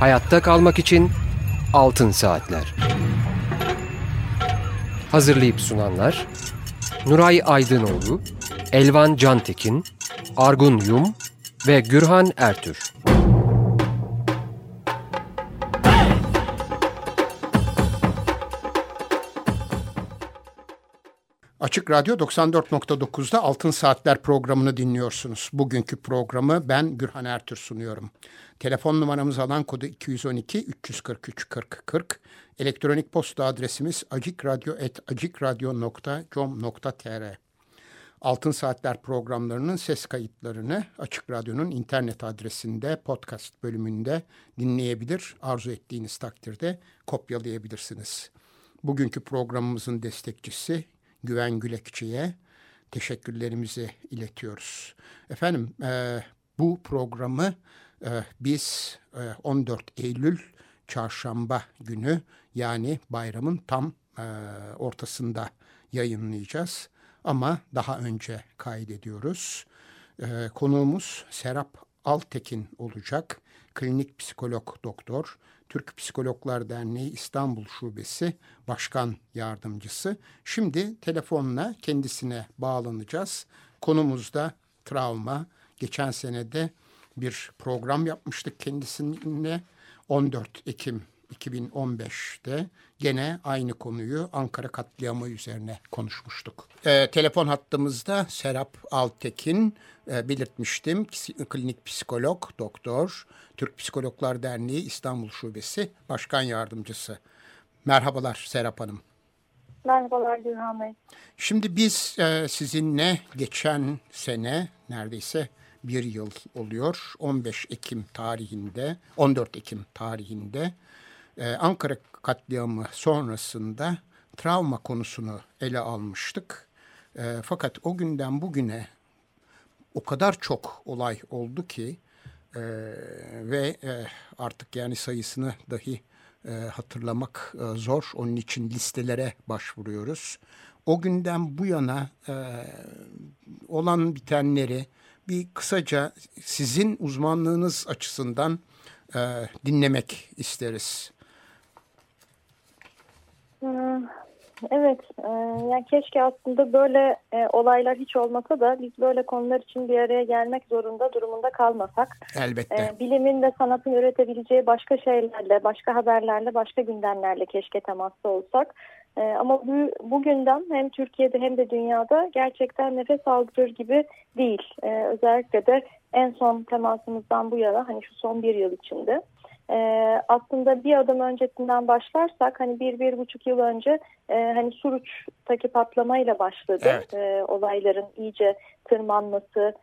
Hayatta kalmak için Altın Saatler. Hazırlayıp sunanlar Nuray Aydınoğlu, Elvan Cantekin, Argun Yum ve Gürhan Ertür. Açık Radyo 94.9'da Altın Saatler programını dinliyorsunuz. Bugünkü programı ben Gürhan Ertür sunuyorum. Telefon numaramız alan kodu 212 343 40 40. Elektronik posta adresimiz acikradyo@acikradyo.com.tr. Altın Saatler programlarının ses kayıtlarını Açık Radyo'nun internet adresinde podcast bölümünde dinleyebilir. Arzu ettiğiniz takdirde kopyalayabilirsiniz. Bugünkü programımızın destekçisi Güven Gülekçi'ye teşekkürlerimizi iletiyoruz. Efendim bu programı biz 14 Eylül Çarşamba günü, yani bayramın tam ortasında yayınlayacağız. Ama daha önce kaydediyoruz. Konuğumuz Serap Altekin olacak. Klinik psikolog doktor, Türk Psikologlar Derneği İstanbul Şubesi Başkan Yardımcısı. Şimdi telefonla kendisine bağlanacağız. Konumuz da travma. Geçen sene de bir program yapmıştık kendisininle. 14 Ekim 2015'te gene aynı konuyu, Ankara katliamı üzerine konuşmuştuk. Telefon hattımızda Serap Altekin, belirtmiştim, klinik psikolog doktor, Türk Psikologlar Derneği İstanbul Şubesi Başkan Yardımcısı. Merhabalar Serap Hanım. Merhabalar Gürhan Bey. Şimdi biz sizinle geçen sene, neredeyse bir yıl oluyor, 14 Ekim tarihinde Ankara katliamı sonrasında travma konusunu ele almıştık. Fakat o günden bugüne o kadar çok olay oldu ki ve artık yani sayısını dahi hatırlamak zor. Onun için listelere başvuruyoruz. O günden bu yana olan bitenleri bir kısaca sizin uzmanlığınız açısından dinlemek isteriz. Evet, yani keşke aslında böyle olaylar hiç olmasa da biz böyle konular için bir araya gelmek durumunda kalmasak. Elbette. Bilimin ve sanatın üretebileceği başka şeylerle, başka haberlerle, başka gündemlerle keşke temasta olsak. Ama bu gündem hem Türkiye'de hem de dünyada gerçekten nefes aldırır gibi değil. Özellikle de en son temasımızdan bu yana, hani şu son bir yıl içinde. Aslında bir adım öncesinden başlarsak, hani 1-1,5 yıl önce hani Suruç'taki patlamayla başladı. Evet. Olayların iyice tırmanması,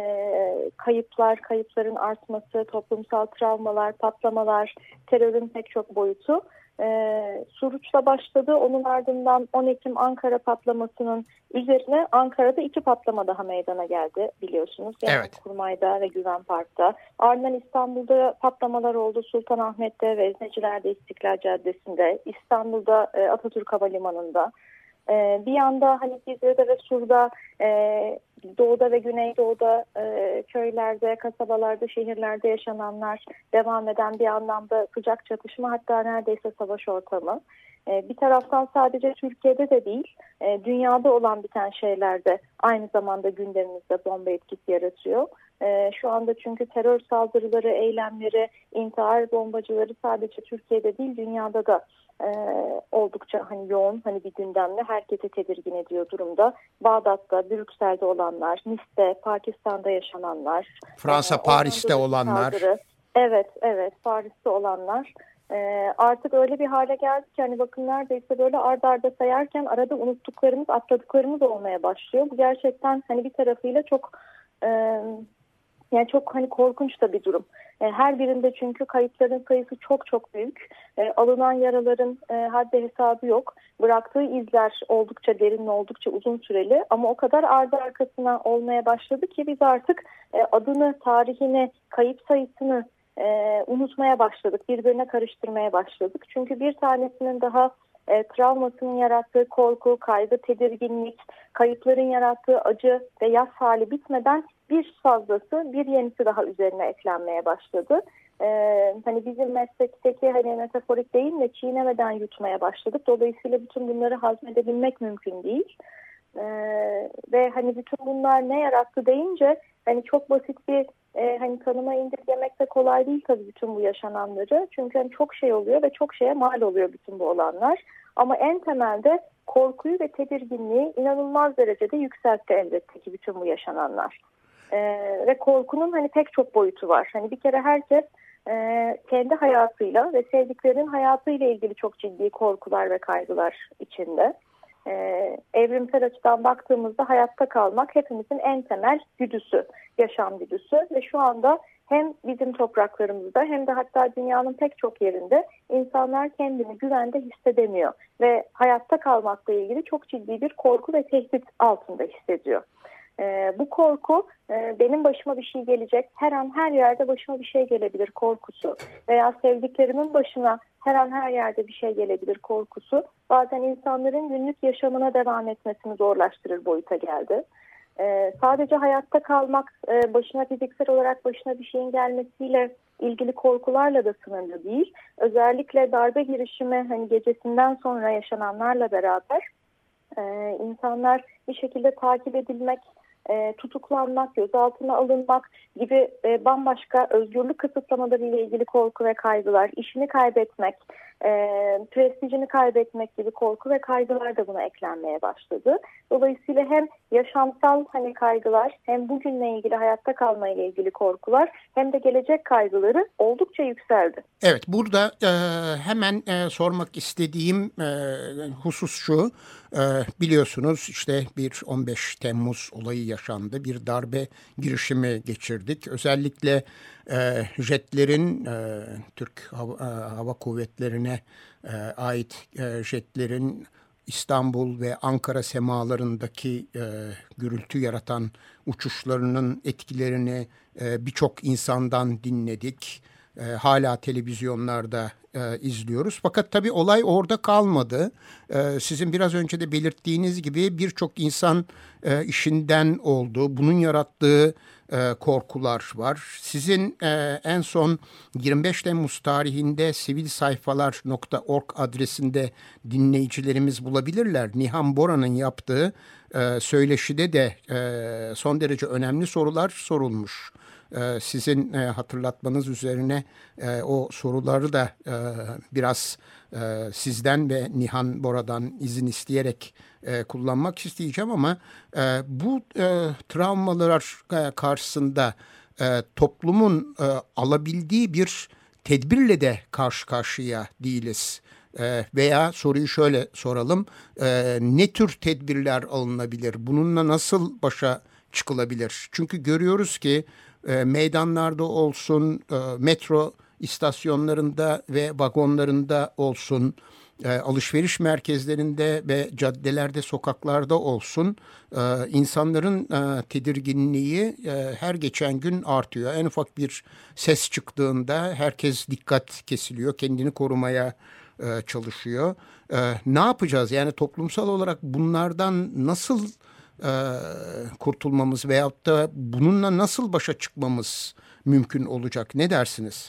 kayıpların artması, toplumsal travmalar, patlamalar, terörün pek çok boyutu. Suruç'la başladı. Onun ardından 10 Ekim Ankara patlamasının üzerine Ankara'da 2 patlama daha meydana geldi biliyorsunuz. Evet. Kurmay'da ve Güven Park'ta. Ardından İstanbul'da patlamalar oldu. Sultanahmet'te, Vezneciler'de, İstiklal Caddesi'nde, İstanbul'da Atatürk Havalimanı'nda. Bir yanda hani Cizre'de ve Sur'da, doğuda ve güneydoğuda, köylerde, kasabalarda, şehirlerde yaşananlar, devam eden bir anlamda sıcak çatışma, hatta neredeyse savaş ortamı. Bir taraftan sadece Türkiye'de de değil, dünyada olan biten şeyler de aynı zamanda gündemimizde bomba etkisi yaratıyor. Şu anda çünkü terör saldırıları, eylemleri, intihar bombacıları sadece Türkiye'de değil, dünyada da oldukça hani yoğun, hani bir gündemle herkesi tedirgin ediyor durumda. Bağdat'ta, Brüksel'de olanlar, Nice'de, Pakistan'da yaşananlar, Fransa, Paris'te olanlar. Saldırı. Evet, Paris'te olanlar. Artık öyle bir hale geldi ki hani bakın neredeyse böyle arda arda sayarken arada unuttuklarımız, atladıklarımız olmaya başlıyor. Bu gerçekten hani bir tarafıyla çok yani çok hani korkunç da bir durum. Her birinde çünkü kayıpların sayısı çok büyük. Alınan yaraların haddi hesabı yok. Bıraktığı izler oldukça derin, oldukça uzun süreli. Ama o kadar ardı arkasına olmaya başladı ki biz artık adını, tarihini, kayıp sayısını unutmaya başladık. Birbirine karıştırmaya başladık. Çünkü bir tanesinin daha travmasının yarattığı korku, kaygı, tedirginlik, kayıpların yarattığı acı ve yas hali bitmeden bir fazlası, bir yenisi daha üzerine eklenmeye başladı. Hani bizim meslekteki hani metaforik değil de çiğnemeden yutmaya başladık. Dolayısıyla bütün bunları hazmedebilmek mümkün değil. Ve hani bütün bunlar ne yarattı deyince hani çok basit bir hani tanıma indirgemek de kolay değil tabii bütün bu yaşananları. Çünkü hani çok şey oluyor ve çok şeye mal oluyor bütün bu olanlar. Ama en temelde korkuyu ve tedirginliği inanılmaz derecede yükseltti elbette ki bütün bu yaşananlar. Ve korkunun hani pek çok boyutu var. Hani bir kere herkes kendi hayatıyla ve sevdiklerinin hayatıyla ilgili çok ciddi korkular ve kaygılar içinde. Evrimsel açıdan baktığımızda hayatta kalmak hepimizin en temel güdüsü, yaşam güdüsü ve şu anda hem bizim topraklarımızda hem de hatta dünyanın pek çok yerinde insanlar kendini güvende hissedemiyor ve hayatta kalmakla ilgili çok ciddi bir korku ve tehdit altında hissediyor. Bu korku benim başıma bir şey gelecek, her an her yerde başıma bir şey gelebilir korkusu veya sevdiklerimin başına her an her yerde bir şey gelebilir korkusu bazen insanların günlük yaşamına devam etmesini zorlaştırır boyuta geldi. Sadece hayatta kalmak başına fiziksel olarak başına bir şeyin gelmesiyle ilgili korkularla da sınırlı değil. Özellikle darbe girişimi hani gecesinden sonra yaşananlarla beraber insanlar bir şekilde takip edilmek, tutuklanmak, gözaltına alınmak gibi bambaşka özgürlük kısıtlamaları ile ilgili korku ve kaygılar, işini kaybetmek, prestijini kaybetmek gibi korku ve kaygılar da buna eklenmeye başladı. Dolayısıyla hem yaşamsal hani kaygılar, hem bugünle ilgili hayatta kalmayla ilgili korkular, hem de gelecek kaygıları oldukça yükseldi. Evet, burada hemen sormak istediğim husus şu. Biliyorsunuz işte bir 15 Temmuz olayı yaşandı. Bir darbe girişimi geçirdik. Özellikle jetlerin, Türk Hava Kuvvetleri'ne ait jetlerin İstanbul ve Ankara semalarındaki gürültü yaratan uçuşlarının etkilerini birçok insandan dinledik. Hala televizyonlarda izliyoruz. Fakat tabii olay orada kalmadı. Sizin biraz önce de belirttiğiniz gibi birçok insan işinden oldu. Bunun yarattığı korkular var. Sizin en son 25 Temmuz tarihinde sivilsayfalar.org adresinde dinleyicilerimiz bulabilirler. Nihan Bora'nın yaptığı söyleşide de son derece önemli sorular sorulmuş. Sizin hatırlatmanız üzerine o soruları da biraz sizden ve Nihan Bora'dan izin isteyerek kullanmak isteyeceğim ama bu travmalar karşısında toplumun alabildiği bir tedbirle de karşı karşıya değiliz. Veya soruyu şöyle soralım, ne tür tedbirler alınabilir? Bununla nasıl başa çıkılabilir? Çünkü görüyoruz ki meydanlarda olsun, metro istasyonlarında ve vagonlarında olsun, alışveriş merkezlerinde ve caddelerde, sokaklarda olsun, insanların tedirginliği her geçen gün artıyor. En ufak bir ses çıktığında herkes dikkat kesiliyor, kendini korumaya çalışıyor. Ne yapacağız? Yani toplumsal olarak bunlardan nasıl kurtulmamız veyahut da bununla nasıl başa çıkmamız mümkün olacak? Ne dersiniz?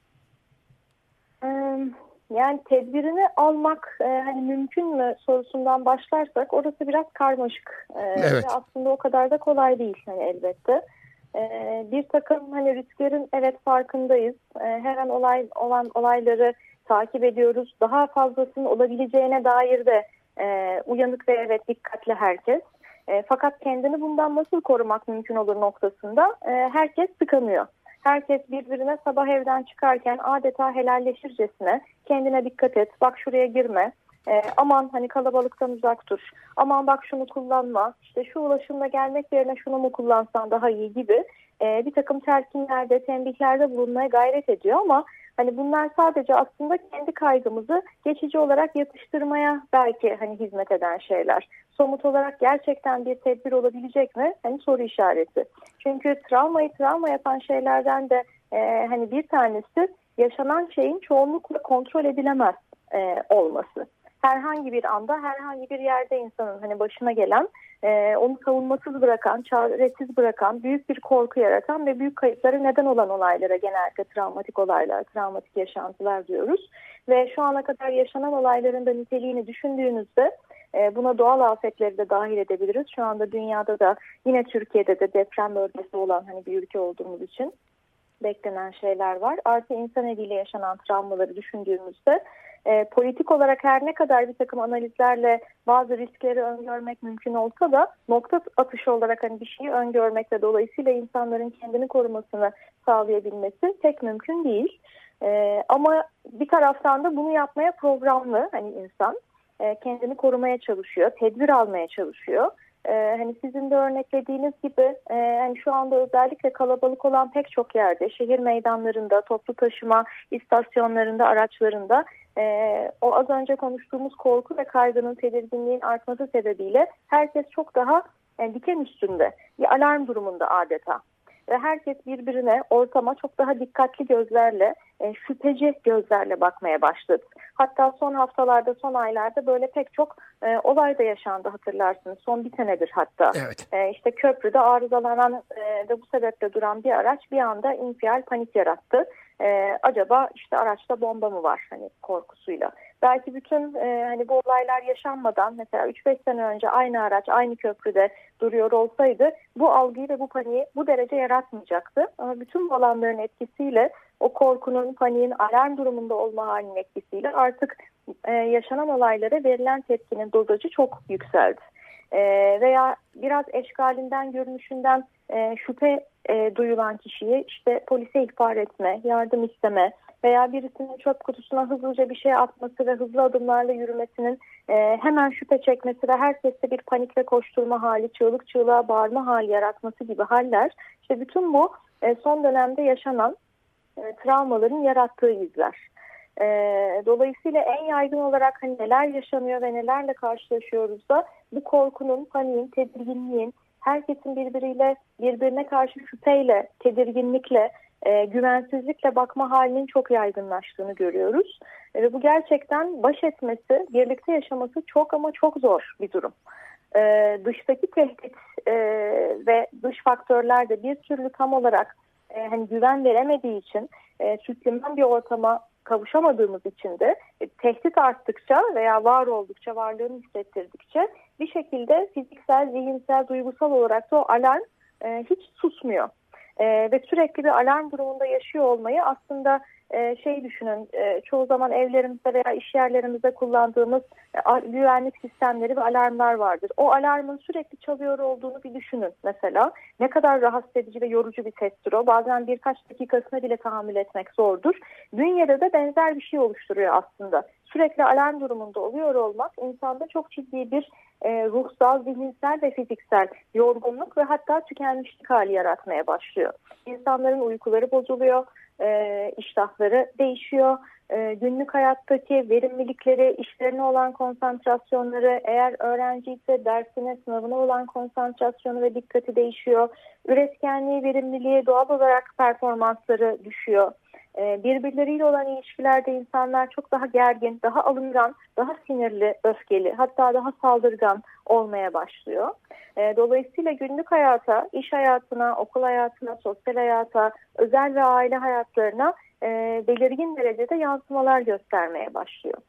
Yani tedbirini almak hani mümkün mü sorusundan başlarsak orası biraz karmaşık. Evet. Ve aslında o kadar da kolay değil hani elbette. Bir takım hani risklerin evet farkındayız. Her an olan olayları takip ediyoruz. Daha fazlasının olabileceğine dair de uyanık ve evet dikkatli herkes. Fakat kendini bundan nasıl korumak mümkün olur noktasında herkes tıkanıyor. Herkes birbirine sabah evden çıkarken adeta helalleşircesine kendine dikkat et, bak şuraya girme, aman hani kalabalıktan uzak dur, aman bak şunu kullanma, işte şu ulaşımla gelmek yerine şunu mu kullansan daha iyi gibi bir takım telkinlerde, tembihlerde bulunmaya gayret ediyor ama hani bunlar sadece aslında kendi kaygımızı geçici olarak yatıştırmaya belki hani hizmet eden şeyler. Somut olarak gerçekten bir tedbir olabilecek mi? Hani soru işareti. Çünkü travmayı travma yapan şeylerden de hani bir tanesi yaşanan şeyin çoğunlukla kontrol edilemez olması. herhangi bir anda herhangi bir yerde insanın hani başına gelen, onu savunmasız bırakan, çaresiz bırakan, büyük bir korku yaratan ve büyük kayıplara neden olan olaylara genellikle travmatik olaylar, travmatik yaşantılar diyoruz. Ve şu ana kadar yaşanan olayların da niteliğini düşündüğünüzde buna doğal afetleri de dahil edebiliriz. Şu anda dünyada da yine Türkiye'de de deprem bölgesi olan hani bir ülke olduğumuz için beklenen şeyler var. Artı insan eliyle yaşanan travmaları düşündüğümüzde politik olarak her ne kadar bir takım analizlerle bazı riskleri öngörmek mümkün olsa da nokta atışı olarak hani bir şeyi öngörmek ve dolayısıyla insanların kendini korumasını sağlayabilmesi pek mümkün değil. Ama bir taraftan da bunu yapmaya programlı hani insan kendini korumaya çalışıyor, tedbir almaya çalışıyor. Hani sizin de örneklediğiniz gibi hani şu anda özellikle kalabalık olan pek çok yerde, şehir meydanlarında, toplu taşıma istasyonlarında, araçlarında o az önce konuştuğumuz korku ve kaygının, tedirginliğin artması sebebiyle herkes çok daha diken üstünde, bir alarm durumunda adeta. Ve herkes birbirine, ortama çok daha dikkatli gözlerle, şüpheci gözlerle bakmaya başladı. Hatta son haftalarda, son aylarda böyle pek çok olay da yaşandı, hatırlarsınız. Son bir senedir hatta. Evet. İşte köprüde arızalanan ve bu sebeple duran bir araç bir anda infial, panik yarattı. Acaba işte araçta bomba mı var hani korkusuyla. Belki bütün hani bu olaylar yaşanmadan mesela 3-5 sene önce aynı araç aynı köprüde duruyor olsaydı bu algıyı ve bu paniği bu derece yaratmayacaktı. Ama bütün bu olanların etkisiyle o korkunun, paniğin alarm durumunda olma halinin etkisiyle artık yaşanan olaylara verilen tepkinin dozajı çok yükseldi. Veya biraz eşkalinden, görünüşünden şüphe duyulan kişiyi işte polise ihbar etme, yardım isteme veya birisinin çöp kutusuna hızlıca bir şey atması ve hızlı adımlarla yürümesinin hemen şüphe çekmesi ve herkeste bir panik ve koşturma hali, çığlık çığlığa bağırma hali yaratması gibi haller, işte bütün bu son dönemde yaşanan travmaların yarattığı izler. Dolayısıyla en yaygın olarak hani neler yaşanıyor ve nelerle karşılaşıyoruz da bu korkunun, paniğin, tedirginliğin, herkesin birbirine karşı şüpheyle, tedirginlikle, güvensizlikle bakma halinin çok yaygınlaştığını görüyoruz. Ve bu gerçekten baş etmesi, birlikte yaşaması çok ama çok zor bir durum. Dıştaki tehdit ve dış faktörler de bir türlü tam olarak hani güven veremediği için, süslenen bir ortama kavuşamadığımız için de tehdit arttıkça veya var oldukça, varlığını hissettirdikçe bir şekilde fiziksel, zihinsel, duygusal olarak da o alarm hiç susmuyor. Ve sürekli bir alarm durumunda yaşıyor olmayı aslında düşünün, çoğu zaman evlerimizde veya iş yerlerimizde kullandığımız güvenlik sistemleri ve alarmlar vardır. O alarmın sürekli çalıyor olduğunu bir düşünün mesela. Ne kadar rahatsız edici ve yorucu bir sestir o. Bazen birkaç dakikasına bile tahammül etmek zordur. Dünyada da benzer bir şey oluşturuyor aslında. Sürekli alarm durumunda oluyor olmak insanda çok ciddi bir ruhsal, zihinsel ve fiziksel yorgunluk ve hatta tükenmişlik hali yaratmaya başlıyor. İnsanların uykuları bozuluyor, iştahları değişiyor, günlük hayattaki verimlilikleri, işlerine olan konsantrasyonları, eğer öğrenci ise dersine, sınavına olan konsantrasyonu ve dikkati değişiyor. Üretkenliği, verimliliği, doğal olarak performansları düşüyor. Birbirleriyle olan ilişkilerde insanlar çok daha gergin, daha alıngan, daha sinirli, öfkeli, hatta daha saldırgan olmaya başlıyor. Dolayısıyla günlük hayata, iş hayatına, okul hayatına, sosyal hayata, özel ve aile hayatlarına belirgin derecede yansımalar göstermeye başlıyor.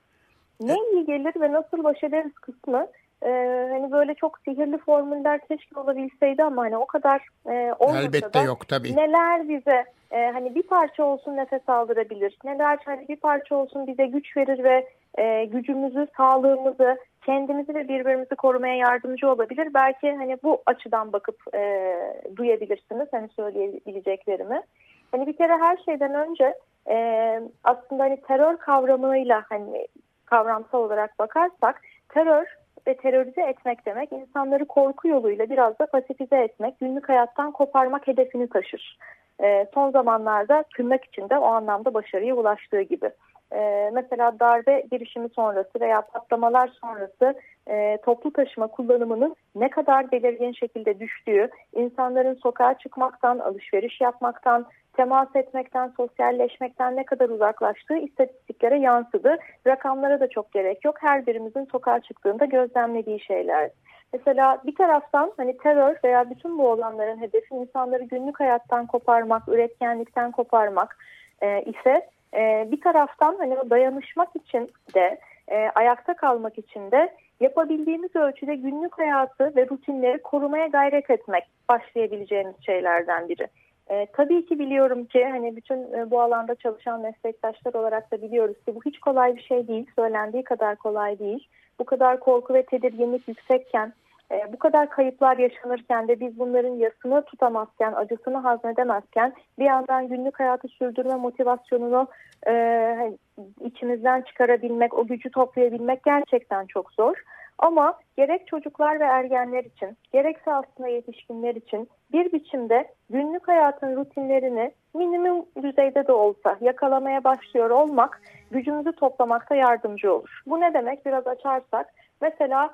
Ne iyi gelir ve nasıl baş ederiz kısmı hani böyle çok sihirli formüller keşke olabilseydi ama hani o kadar olmasa elbette da yok tabii. Neler bize hani bir parça olsun nefes aldırabilir, neler hani bir parça olsun bize güç verir ve gücümüzü, sağlığımızı, kendimizi ve birbirimizi korumaya yardımcı olabilir. Belki hani bu açıdan bakıp duyabilirsiniz hani söyleyebileceklerimi. Hani bir kere her şeyden önce aslında hani terör kavramıyla hani kavramsal olarak bakarsak terör ve terörize etmek demek insanları korku yoluyla biraz da pasifize etmek, günlük hayattan koparmak hedefini taşır. Son zamanlarda tırnak içinde o anlamda başarıya ulaştığı gibi. Mesela darbe girişimi sonrası veya patlamalar sonrası toplu taşıma kullanımının ne kadar belirgin şekilde düştüğü, insanların sokağa çıkmaktan, alışveriş yapmaktan, temas etmekten, sosyalleşmekten ne kadar uzaklaştığı istatistiklere yansıdı. Rakamlara da çok gerek yok. Her birimizin sokağa çıktığında gözlemlediği şeyler. Mesela bir taraftan hani terör veya bütün bu olanların hedefi insanları günlük hayattan koparmak, üretkenlikten koparmak ise bir taraftan hani dayanışmak için de ayakta kalmak için de yapabildiğimiz ölçüde günlük hayatı ve rutinleri korumaya gayret etmek başlayabileceğimiz şeylerden biri. Tabii ki biliyorum ki hani bütün bu alanda çalışan meslektaşlar olarak da biliyoruz ki bu hiç kolay bir şey değil. Söylendiği kadar kolay değil. Bu kadar korku ve tedirginlik yüksekken, bu kadar kayıplar yaşanırken de biz bunların yasını tutamazken, acısını hazmedemezken bir yandan günlük hayatı sürdürme motivasyonunu içimizden çıkarabilmek, o gücü toplayabilmek gerçekten çok zor. Ama gerek çocuklar ve ergenler için, gerekse aslında yetişkinler için bir biçimde günlük hayatın rutinlerini minimum düzeyde de olsa yakalamaya başlıyor olmak gücümüzü toplamakta yardımcı olur. Bu ne demek? Biraz açarsak mesela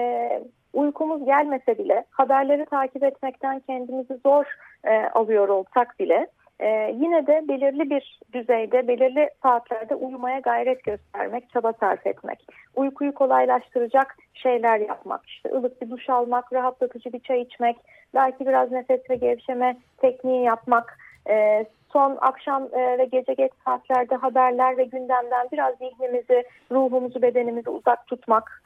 uykumuz gelmese bile haberleri takip etmekten kendimizi zor alıyor olsak bile yine de belirli bir düzeyde, belirli saatlerde uyumaya gayret göstermek, çaba sarf etmek. Uykuyu kolaylaştıracak şeyler yapmak, işte ılık bir duş almak, rahatlatıcı bir çay içmek, belki biraz nefes ve gevşeme tekniği yapmak, son akşam ve gece geç saatlerde haberler ve gündemden biraz zihnimizi, ruhumuzu, bedenimizi uzak tutmak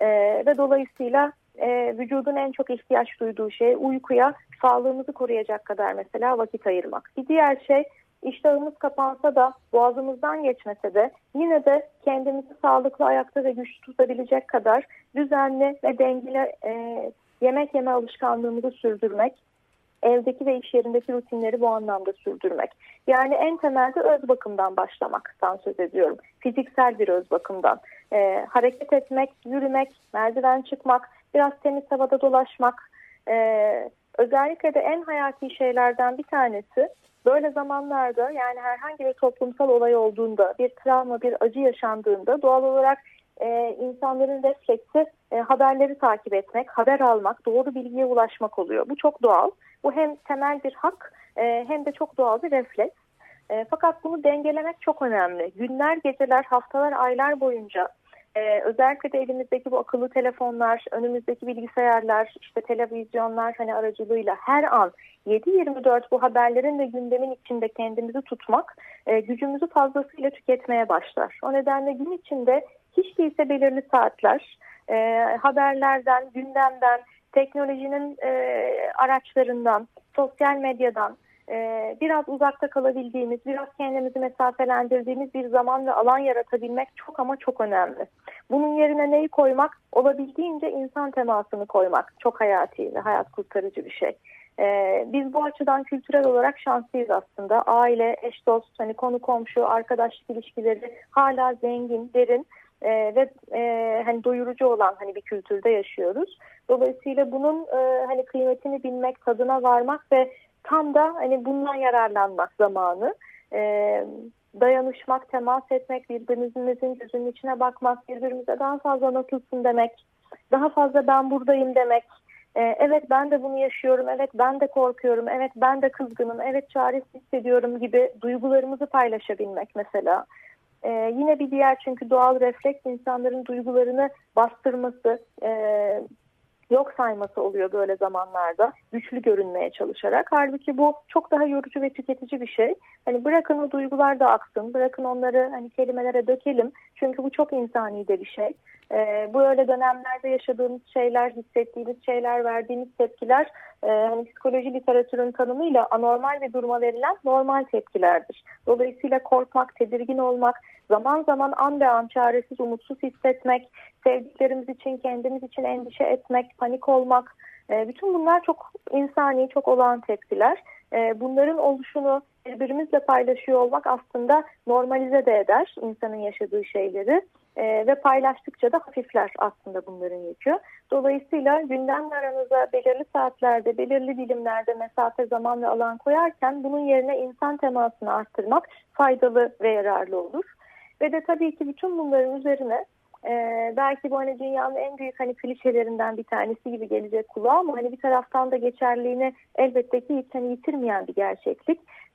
ve dolayısıyla vücudun en çok ihtiyaç duyduğu şey uykuya, sağlığımızı koruyacak kadar mesela vakit ayırmak. Bir diğer şey iştahımız kapansa da boğazımızdan geçmese de yine de kendimizi sağlıklı ayakta ve güçlü tutabilecek kadar düzenli ve dengeli yemek yeme alışkanlığımızı sürdürmek. Evdeki ve iş yerindeki rutinleri bu anlamda sürdürmek. Yani en temelde öz bakımdan başlamaktan söz ediyorum. Fiziksel bir öz bakımdan. Hareket etmek, yürümek, merdiven çıkmak, biraz temiz havada dolaşmak. Özellikle de en hayati şeylerden bir tanesi böyle zamanlarda yani herhangi bir toplumsal olay olduğunda, bir travma, bir acı yaşandığında doğal olarak insanların refleksi haberleri takip etmek, haber almak, doğru bilgiye ulaşmak oluyor. Bu çok doğal. Bu hem temel bir hak hem de çok doğal bir refleks. Fakat bunu dengelemek çok önemli. Günler, geceler, haftalar, aylar boyunca özellikle de elimizdeki bu akıllı telefonlar, önümüzdeki bilgisayarlar, işte televizyonlar hani aracılığıyla her an 7/24 bu haberlerin ve gündemin içinde kendimizi tutmak gücümüzü fazlasıyla tüketmeye başlar. O nedenle gün içinde hiç değilse belirli saatler haberlerden, gündemden, teknolojinin araçlarından, sosyal medyadan biraz uzakta kalabildiğimiz, biraz kendimizi mesafelendirdiğimiz bir zaman ve alan yaratabilmek çok ama çok önemli. Bunun yerine neyi koymak? Olabildiğince insan temasını koymak. Çok hayati ve hayat kurtarıcı bir şey. Biz bu açıdan kültürel olarak şanslıyız aslında. Aile, eş dost, hani konu komşu, arkadaşlık ilişkileri hala zengin, derin ve hani doyurucu olan hani bir kültürde yaşıyoruz. Dolayısıyla bunun hani kıymetini bilmek, tadına varmak ve tam da hani bundan yararlanmak zamanı. Dayanışmak, temas etmek, birbirimizin gözünün içine bakmak, birbirimize daha fazla nasılsın demek, daha fazla ben buradayım demek. Evet ben de bunu yaşıyorum, evet ben de korkuyorum, evet ben de kızgınım, evet çaresiz hissediyorum gibi duygularımızı paylaşabilmek mesela. Yine bir diğer çünkü doğal refleks insanların duygularını bastırması, yok sayması oluyor böyle zamanlarda güçlü görünmeye çalışarak. Halbuki bu çok daha yorucu ve tüketici bir şey. Hani bırakın o duygular da aksın, bırakın onları hani kelimelere dökelim. Çünkü bu çok insani de bir şey. Bu öyle dönemlerde yaşadığımız şeyler, hissettiğimiz şeyler, verdiğimiz tepkiler hani psikoloji literatürünün tanımıyla anormal bir duruma verilen normal tepkilerdir. Dolayısıyla korkmak, tedirgin olmak, zaman zaman an be an çaresiz, umutsuz hissetmek, sevdiklerimiz için, kendimiz için endişe etmek, panik olmak, bütün bunlar çok insani, çok olağan tepkiler. Bunların oluşunu birbirimizle paylaşıyor olmak aslında normalize de eder insanın yaşadığı şeyleri ve paylaştıkça da hafifler aslında bunların yükü. Dolayısıyla gündemle aranıza belirli saatlerde, belirli dilimlerde mesafe, zaman ve alan koyarken bunun yerine insan temasını arttırmak faydalı ve yararlı olur. Ve de tabii ki bütün bunların üzerine belki bu hani dünyanın en büyük hani klişelerinden bir tanesi gibi gelecek kulağa ama hani bir taraftan da geçerliğini elbette ki hiç hani yitirmeyen bir gerçeklik.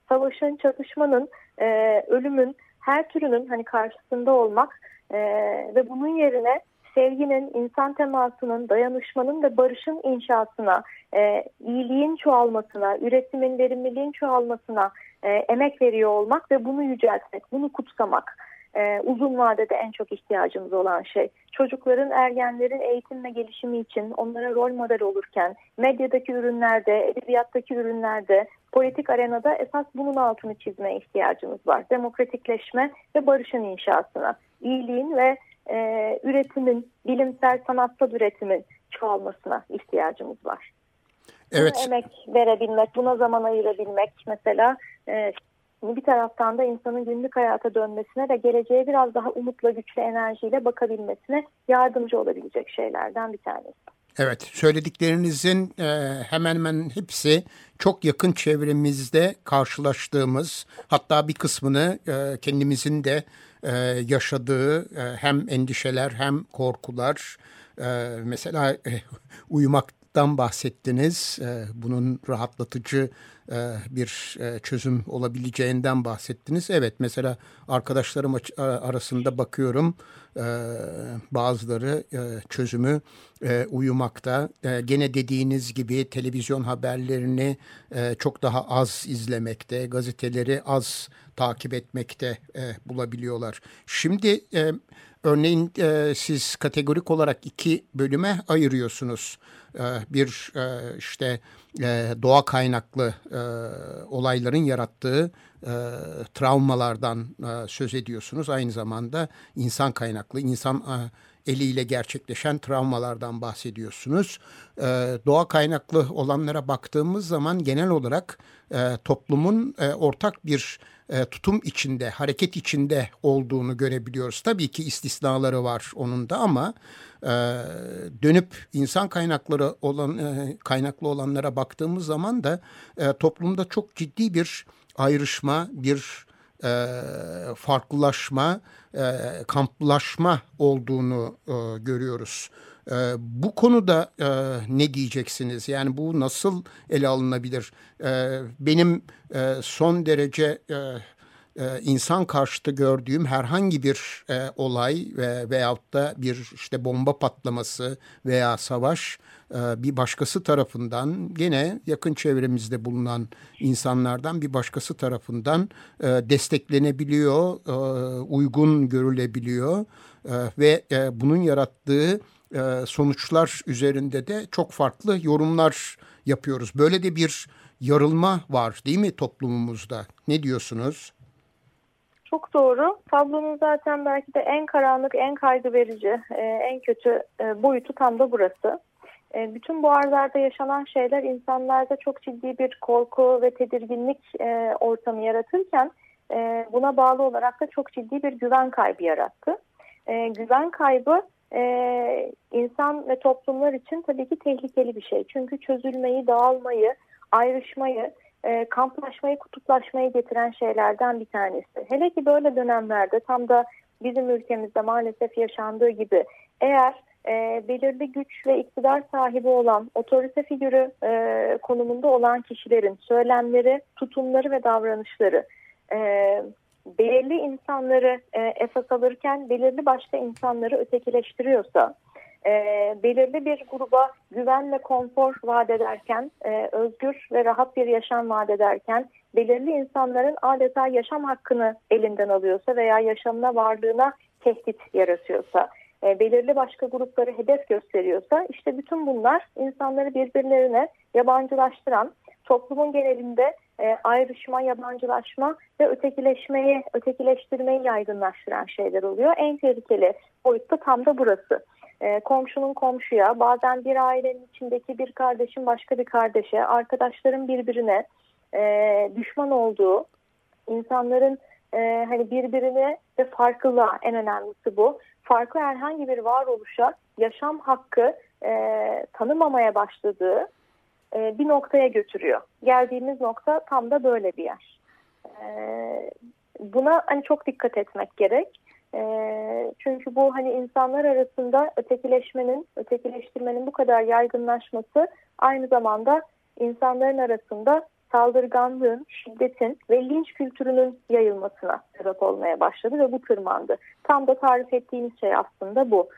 savaşın, çatışmanın, ölümün, her türünün hani karşısında olmak ve bunun yerine sevginin, insan temasının, dayanışmanın ve barışın inşasına, iyiliğin çoğalmasına, üretimin, verimliliğin çoğalmasına emek veriyor olmak ve bunu yüceltmek, bunu kutsamak uzun vadede en çok ihtiyacımız olan şey. Çocukların, ergenlerin eğitim ve gelişimi için onlara rol model olurken medyadaki ürünlerde, edebiyattaki ürünlerde, politik arenada esas bunun altını çizmeye ihtiyacımız var. Demokratikleşme ve barışın inşasına, iyiliğin ve üretimin, bilimsel, sanatsal üretimin çoğalmasına ihtiyacımız var. Evet. Buna emek verebilmek, buna zaman ayırabilmek mesela bir taraftan da insanın günlük hayata dönmesine ve geleceğe biraz daha umutla, güçlü enerjiyle bakabilmesine yardımcı olabilecek şeylerden bir tanesi. Evet, söylediklerinizin hemen hemen hepsi çok yakın çevremizde karşılaştığımız, hatta bir kısmını kendimizin de yaşadığı hem endişeler hem korkular. Mesela uyumaktan bahsettiniz, bunun rahatlatıcı bir çözüm olabileceğinden bahsettiniz. Evet, mesela arkadaşlarım arasında bakıyorum, bazıları çözümü uyumakta. Gene dediğiniz gibi televizyon haberlerini çok daha az izlemekte, gazeteleri az takip etmekte bulabiliyorlar. Şimdi örneğin siz kategorik olarak 2 bölüme ayırıyorsunuz. Bir işte doğa kaynaklı olayların yarattığı travmalardan söz ediyorsunuz. Aynı zamanda insan kaynaklı, insan eliyle gerçekleşen travmalardan bahsediyorsunuz. Doğa kaynaklı olanlara baktığımız zaman genel olarak toplumun ortak bir tutum içinde, hareket içinde olduğunu görebiliyoruz. Tabii ki istisnaları var onun da ama dönüp insan kaynaklı olanlara baktığımız zaman da toplumda çok ciddi bir ayrışma, bir farklılaşma, kamplaşma olduğunu görüyoruz. Bu konuda ne diyeceksiniz? Yani bu nasıl ele alınabilir? Benim son derece insan karşıtı gördüğüm herhangi bir olay veyahut da bir işte bomba patlaması veya savaş bir başkası tarafından, gene yakın çevremizde bulunan insanlardan bir başkası tarafından desteklenebiliyor, uygun görülebiliyor ve bunun yarattığı sonuçlar üzerinde de çok farklı yorumlar yapıyoruz. Böyle de bir yarılma var değil mi toplumumuzda? Ne diyorsunuz? Çok doğru. Tablonun zaten belki de en karanlık, en kaygı verici, en kötü boyutu tam da burası. Bütün bu arlarda yaşanan şeyler insanlarda çok ciddi bir korku ve tedirginlik ortamı yaratırken buna bağlı olarak da çok ciddi bir güven kaybı yarattı. Güven kaybı insan ve toplumlar için tabii ki tehlikeli bir şey. Çünkü çözülmeyi, dağılmayı, ayrışmayı, kamplaşmayı, kutuplaşmayı getiren şeylerden bir tanesi. Hele ki böyle dönemlerde tam da bizim ülkemizde maalesef yaşandığı gibi eğer belirli güç ve iktidar sahibi olan, otorite figürü konumunda olan kişilerin söylemleri, tutumları ve davranışları belirli insanları esas alırken belirli başka insanları ötekileştiriyorsa, belirli bir gruba güven ve konfor vaat ederken, özgür ve rahat bir yaşam vaat ederken, belirli insanların adeta yaşam hakkını elinden alıyorsa veya yaşamına, varlığına tehdit yaratıyorsa, belirli başka grupları hedef gösteriyorsa, işte bütün bunlar insanları birbirlerine yabancılaştıran, toplumun genelinde ayrışma, yabancılaşma ve ötekileştirmeyi yaygınlaştıran şeyler oluyor. En tehlikeli boyutta tam da burası. Komşunun komşuya, bazen bir ailenin içindeki bir kardeşin başka bir kardeşe, arkadaşların birbirine düşman olduğu, insanların hani birbirine ve farklılığa, en önemlisi bu, farklı herhangi bir varoluşa yaşam hakkı tanımamaya başladığı bir noktaya götürüyor. Geldiğimiz nokta tam da böyle bir yer. Buna hani çok dikkat etmek gerek. Çünkü bu hani insanlar arasında ötekileştirmenin bu kadar yaygınlaşması aynı zamanda insanların arasında saldırganlığın, şiddetin ve linç kültürünün yayılmasına sebep olmaya başladı ve bu tırmandı. Tam da tarif ettiğimiz şey aslında bu.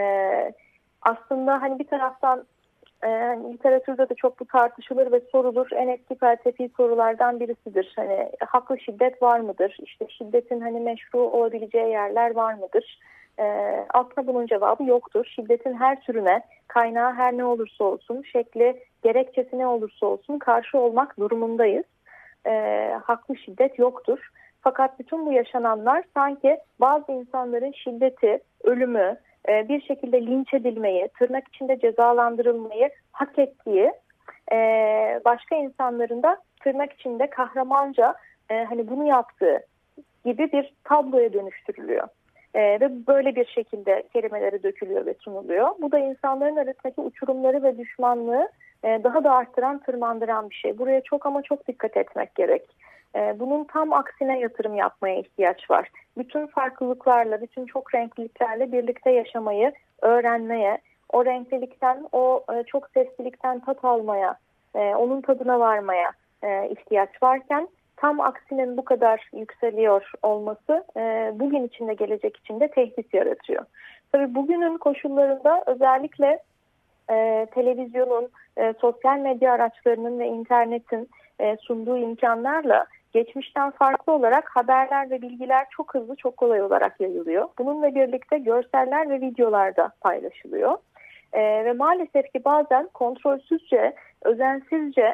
Aslında hani bir taraftan literatürde de çok bu tartışılır ve sorulur. En eski felsefi sorulardan birisidir. Hani haklı şiddet var mıdır? İşte şiddetin hani meşru olabileceği yerler var mıdır? Aslında bunun cevabı yoktur. Şiddetin her türüne, kaynağı her ne olursa olsun, şekli, gerekçesi ne olursa olsun karşı olmak durumundayız. Haklı şiddet yoktur. Fakat bütün bu yaşananlar sanki bazı insanların şiddeti, ölümü, bir şekilde linç edilmeyi, tırnak içinde cezalandırılmayı hak ettiği, başka insanların da tırnak içinde kahramanca hani bunu yaptığı gibi bir tabloya dönüştürülüyor. Ve böyle bir şekilde kelimeleri dökülüyor ve sunuluyor. Bu da insanların arasındaki uçurumları ve düşmanlığı daha da arttıran, tırmandıran bir şey. Buraya çok ama çok dikkat etmek gerek. Bunun tam aksine yatırım yapmaya ihtiyaç var. Bütün farklılıklarla, bütün çok renkliliklerle birlikte yaşamayı öğrenmeye, o renklilikten, o çok seslilikten tat almaya, onun tadına varmaya ihtiyaç varken tam aksinin bu kadar yükseliyor olması bugün içinde, gelecek içinde tehdit yaratıyor. Tabii bugünün koşullarında özellikle televizyonun, sosyal medya araçlarının ve internetin sunduğu imkanlarla geçmişten farklı olarak haberler ve bilgiler çok hızlı, çok kolay olarak yayılıyor. Bununla birlikte görseller ve videolar da paylaşılıyor. Ve maalesef ki bazen kontrolsüzce, özensizce,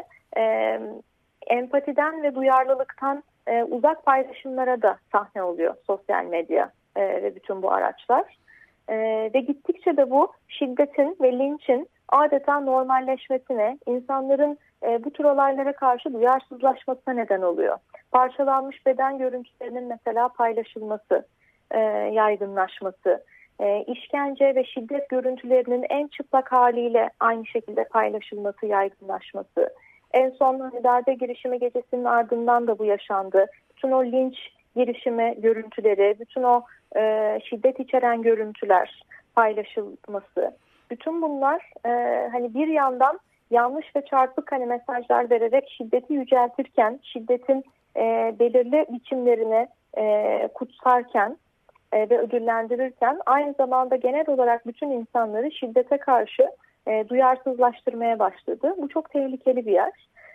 empatiden ve duyarlılıktan uzak paylaşımlara da sahne oluyor sosyal medya ve bütün bu araçlar. Ve gittikçe de bu şiddetin ve linçin adeta normalleşmesine, insanların bu tür olaylara karşı duyarsızlaşmasına neden oluyor. Parçalanmış beden görüntülerinin mesela paylaşılması, yaygınlaşması, işkence ve şiddet görüntülerinin en çıplak haliyle aynı şekilde paylaşılması, yaygınlaşması. En son darbe girişimi gecesinin ardından da bu yaşandı. Bütün o linç girişimi görüntüleri, bütün o şiddet içeren görüntüler paylaşılması. Bütün bunlar hani bir yandan yanlış ve çarpık hani mesajlar vererek şiddeti yüceltirken, şiddetin belirli biçimlerini kutsarken ve ödüllendirirken aynı zamanda genel olarak bütün insanları şiddete karşı duyarsızlaştırmaya başladı. Bu çok tehlikeli bir yer.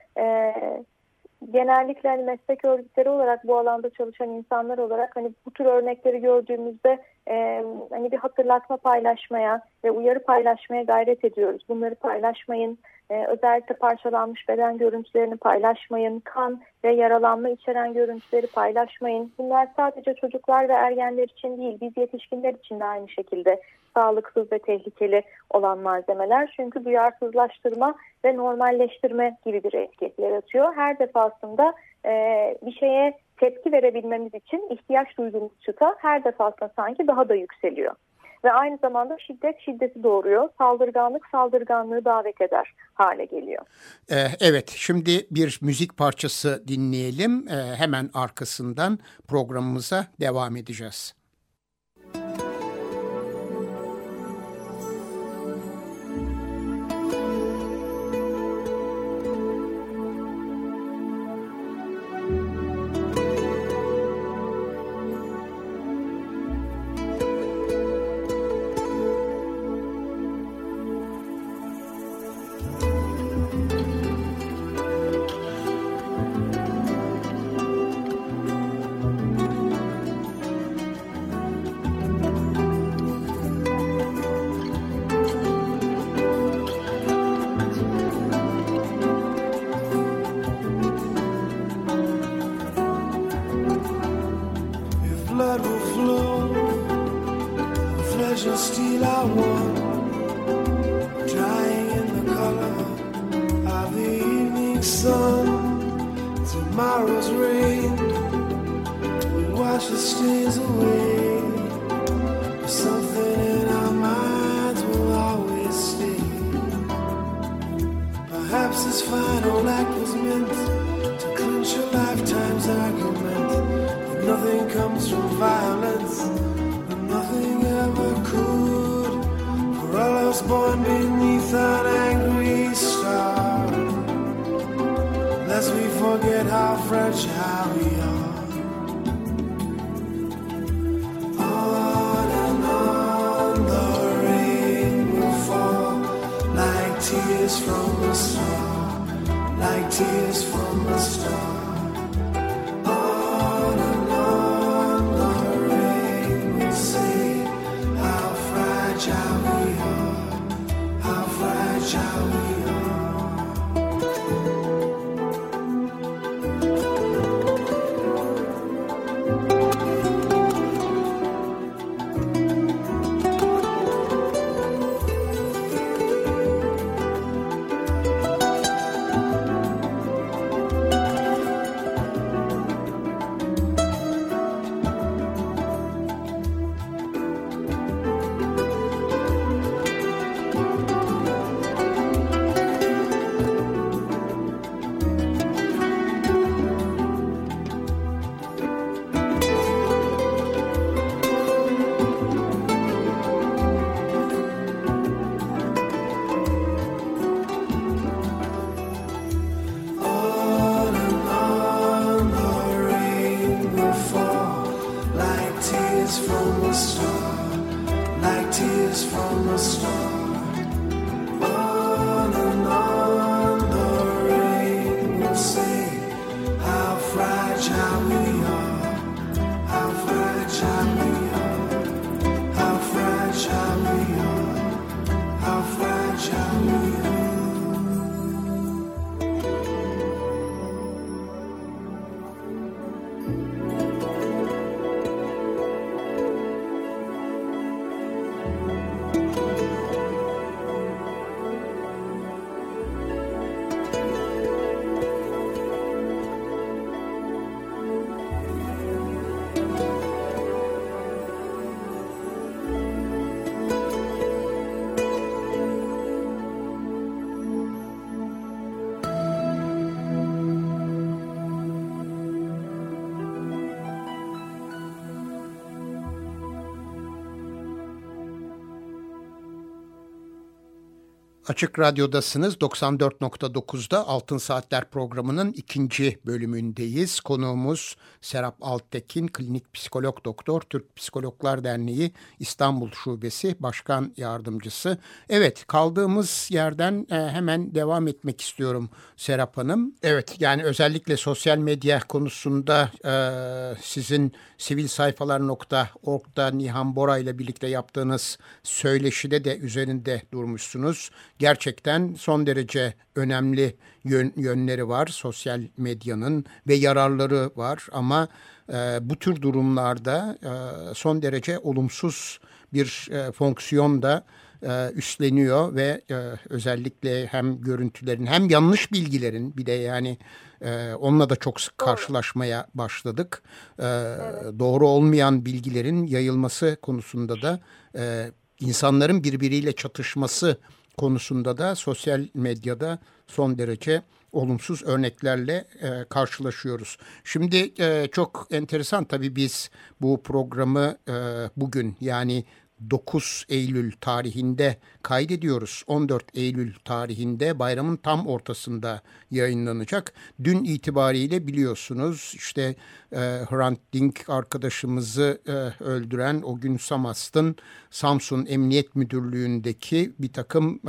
Genellikle hani meslek örgütleri olarak bu alanda çalışan insanlar olarak hani bu tür örnekleri gördüğümüzde hani bir hatırlatma paylaşmaya ve uyarı paylaşmaya gayret ediyoruz. Bunları paylaşmayın. Özellikle parçalanmış beden görüntülerini paylaşmayın. Kan ve yaralanma içeren görüntüleri paylaşmayın. Bunlar sadece çocuklar ve ergenler için değil, biz yetişkinler için de aynı şekilde sağlıksız ve tehlikeli olan malzemeler. Çünkü duyarsızlaştırma ve normalleştirme gibi bir etki yaratıyor. Her defasında bir şeye tepki verebilmemiz için ihtiyaç duyduğumuz çıta her defasında sanki daha da yükseliyor. Ve aynı zamanda şiddet şiddeti doğuruyor, saldırganlık saldırganlığı davet eder hale geliyor. Evet, şimdi bir müzik parçası dinleyelim. Hemen arkasından programımıza devam edeceğiz. Steel I want, drying in the color of the evening sun. Tomorrow's rain will wash the stains away. Something in our minds will always stay. Perhaps this final act was meant to clinch a lifetime's argument. But nothing comes from violence. Nothing ever could, for all of us born beneath an angry star. Lest we fragile we are. On and on the rain will fall like tears from a star, like tears from a star. On and on the rain will say how fragile we are, how fragile we are. Açık Radyo'dasınız. 94.9'da Altın Saatler programının ikinci bölümündeyiz. Konuğumuz Serap Altekin, klinik psikolog doktor, Türk Psikologlar Derneği İstanbul Şubesi Başkan Yardımcısı. Evet, kaldığımız yerden hemen devam etmek istiyorum Serap Hanım. Evet, yani özellikle sosyal medya konusunda sizin sivilsayfalar.org'da Nihan Bora ile birlikte yaptığınız söyleşide de üzerinde durmuşsunuz. Gerçekten son derece önemli yönleri var sosyal medyanın ve yararları var ama bu tür durumlarda son derece olumsuz bir fonksiyon da üstleniyor ve özellikle hem görüntülerin hem yanlış bilgilerin bir de yani onunla da çok sık karşılaşmaya başladık. Doğru olmayan bilgilerin yayılması konusunda da insanların birbiriyle çatışması konusunda da sosyal medyada son derece olumsuz örneklerle karşılaşıyoruz. Şimdi çok enteresan tabii biz bu programı bugün yani 9 Eylül tarihinde kaydediyoruz. 14 Eylül tarihinde bayramın tam ortasında yayınlanacak. Dün itibariyle biliyorsunuz işte Hrant Dink arkadaşımızı öldüren o gün Samast'ın Samsun Emniyet Müdürlüğü'ndeki bir takım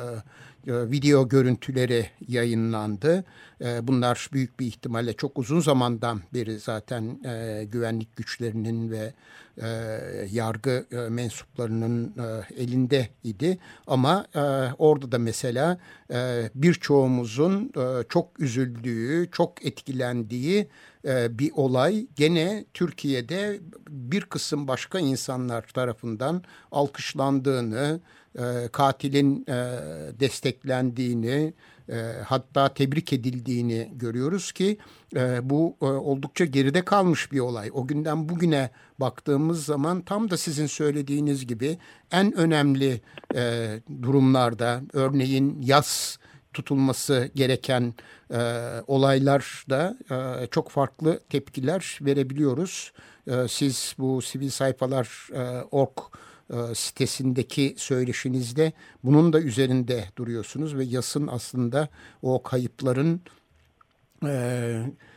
video görüntüleri yayınlandı. Bunlar büyük bir ihtimalle çok uzun zamandan beri zaten güvenlik güçlerinin ve yargı mensuplarının elinde idi. Ama orada da mesela birçoğumuzun çok üzüldüğü, çok etkilendiği bir olay gene Türkiye'de bir kısım başka insanlar tarafından alkışlandığını, katilin desteklendiğini, hatta tebrik edildiğini görüyoruz ki bu oldukça geride kalmış bir olay. O günden bugüne baktığımız zaman tam da sizin söylediğiniz gibi en önemli durumlarda örneğin yas tutulması gereken olaylarda çok farklı tepkiler verebiliyoruz. Siz bu sivilsayfalar.org sitesindeki söyleşinizde bunun da üzerinde duruyorsunuz ve yasın aslında o kayıpların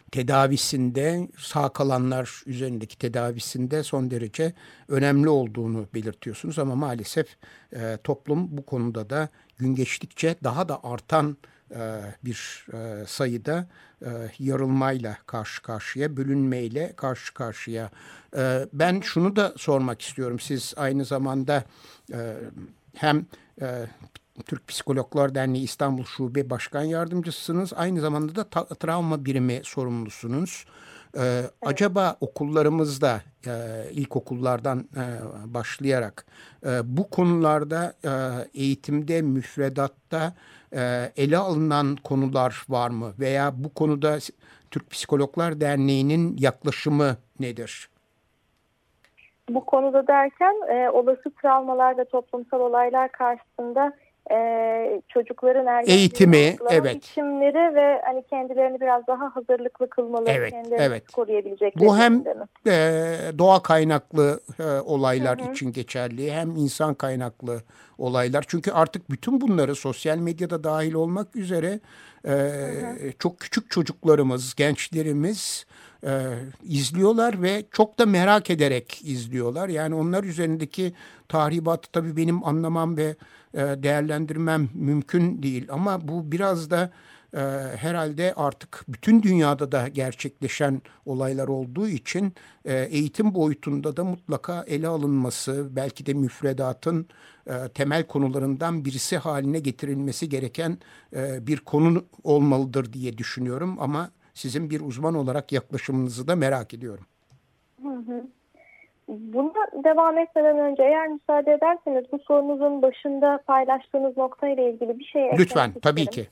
tedavisinde, sağ kalanlar üzerindeki tedavisinde son derece önemli olduğunu belirtiyorsunuz. Ama maalesef toplum bu konuda da gün geçtikçe daha da artan bir sayıda yarılmayla karşı karşıya, bölünmeyle karşı karşıya. Ben şunu da sormak istiyorum. Siz aynı zamanda hem Türk Psikologlar Derneği İstanbul Şube Başkan Yardımcısınız, aynı zamanda da travma birimi sorumlusunuz. Evet. Acaba okullarımızda, ilkokullardan başlayarak bu konularda eğitimde, müfredatta ele alınan konular var mı? Veya bu konuda Türk Psikologlar Derneği'nin yaklaşımı nedir? Bu konuda derken olası travmalar ve toplumsal olaylar karşısında çocukların eğitimi, evet, biçimleri ve hani kendilerini biraz daha hazırlıklı kılmaları, evet, kendilerini evet, koruyabilecekleri. Bu hem doğa kaynaklı olaylar için geçerli, hem insan kaynaklı olaylar. Çünkü artık bütün bunları sosyal medyada dahil olmak üzere çok küçük çocuklarımız, gençlerimiz izliyorlar ve çok da merak ederek izliyorlar. Yani onlar üzerindeki tahribatı tabii benim anlamam ve değerlendirmem mümkün değil. Ama bu biraz da herhalde artık bütün dünyada da gerçekleşen olaylar olduğu için eğitim boyutunda da mutlaka ele alınması, belki de müfredatın temel konularından birisi haline getirilmesi gereken bir konu olmalıdır diye düşünüyorum. Ama sizin bir uzman olarak yaklaşımınızı da merak ediyorum. Buna devam etmeden önce eğer müsaade ederseniz bu sorunuzun başında paylaştığınız noktayla ilgili bir şey eklemek Lütfen, isterim. tabii ki.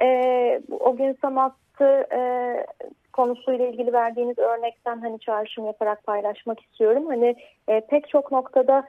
O gün Samat'ı konusuyla ilgili verdiğiniz örnekten hani çağrışım yaparak paylaşmak istiyorum. Hani pek çok noktada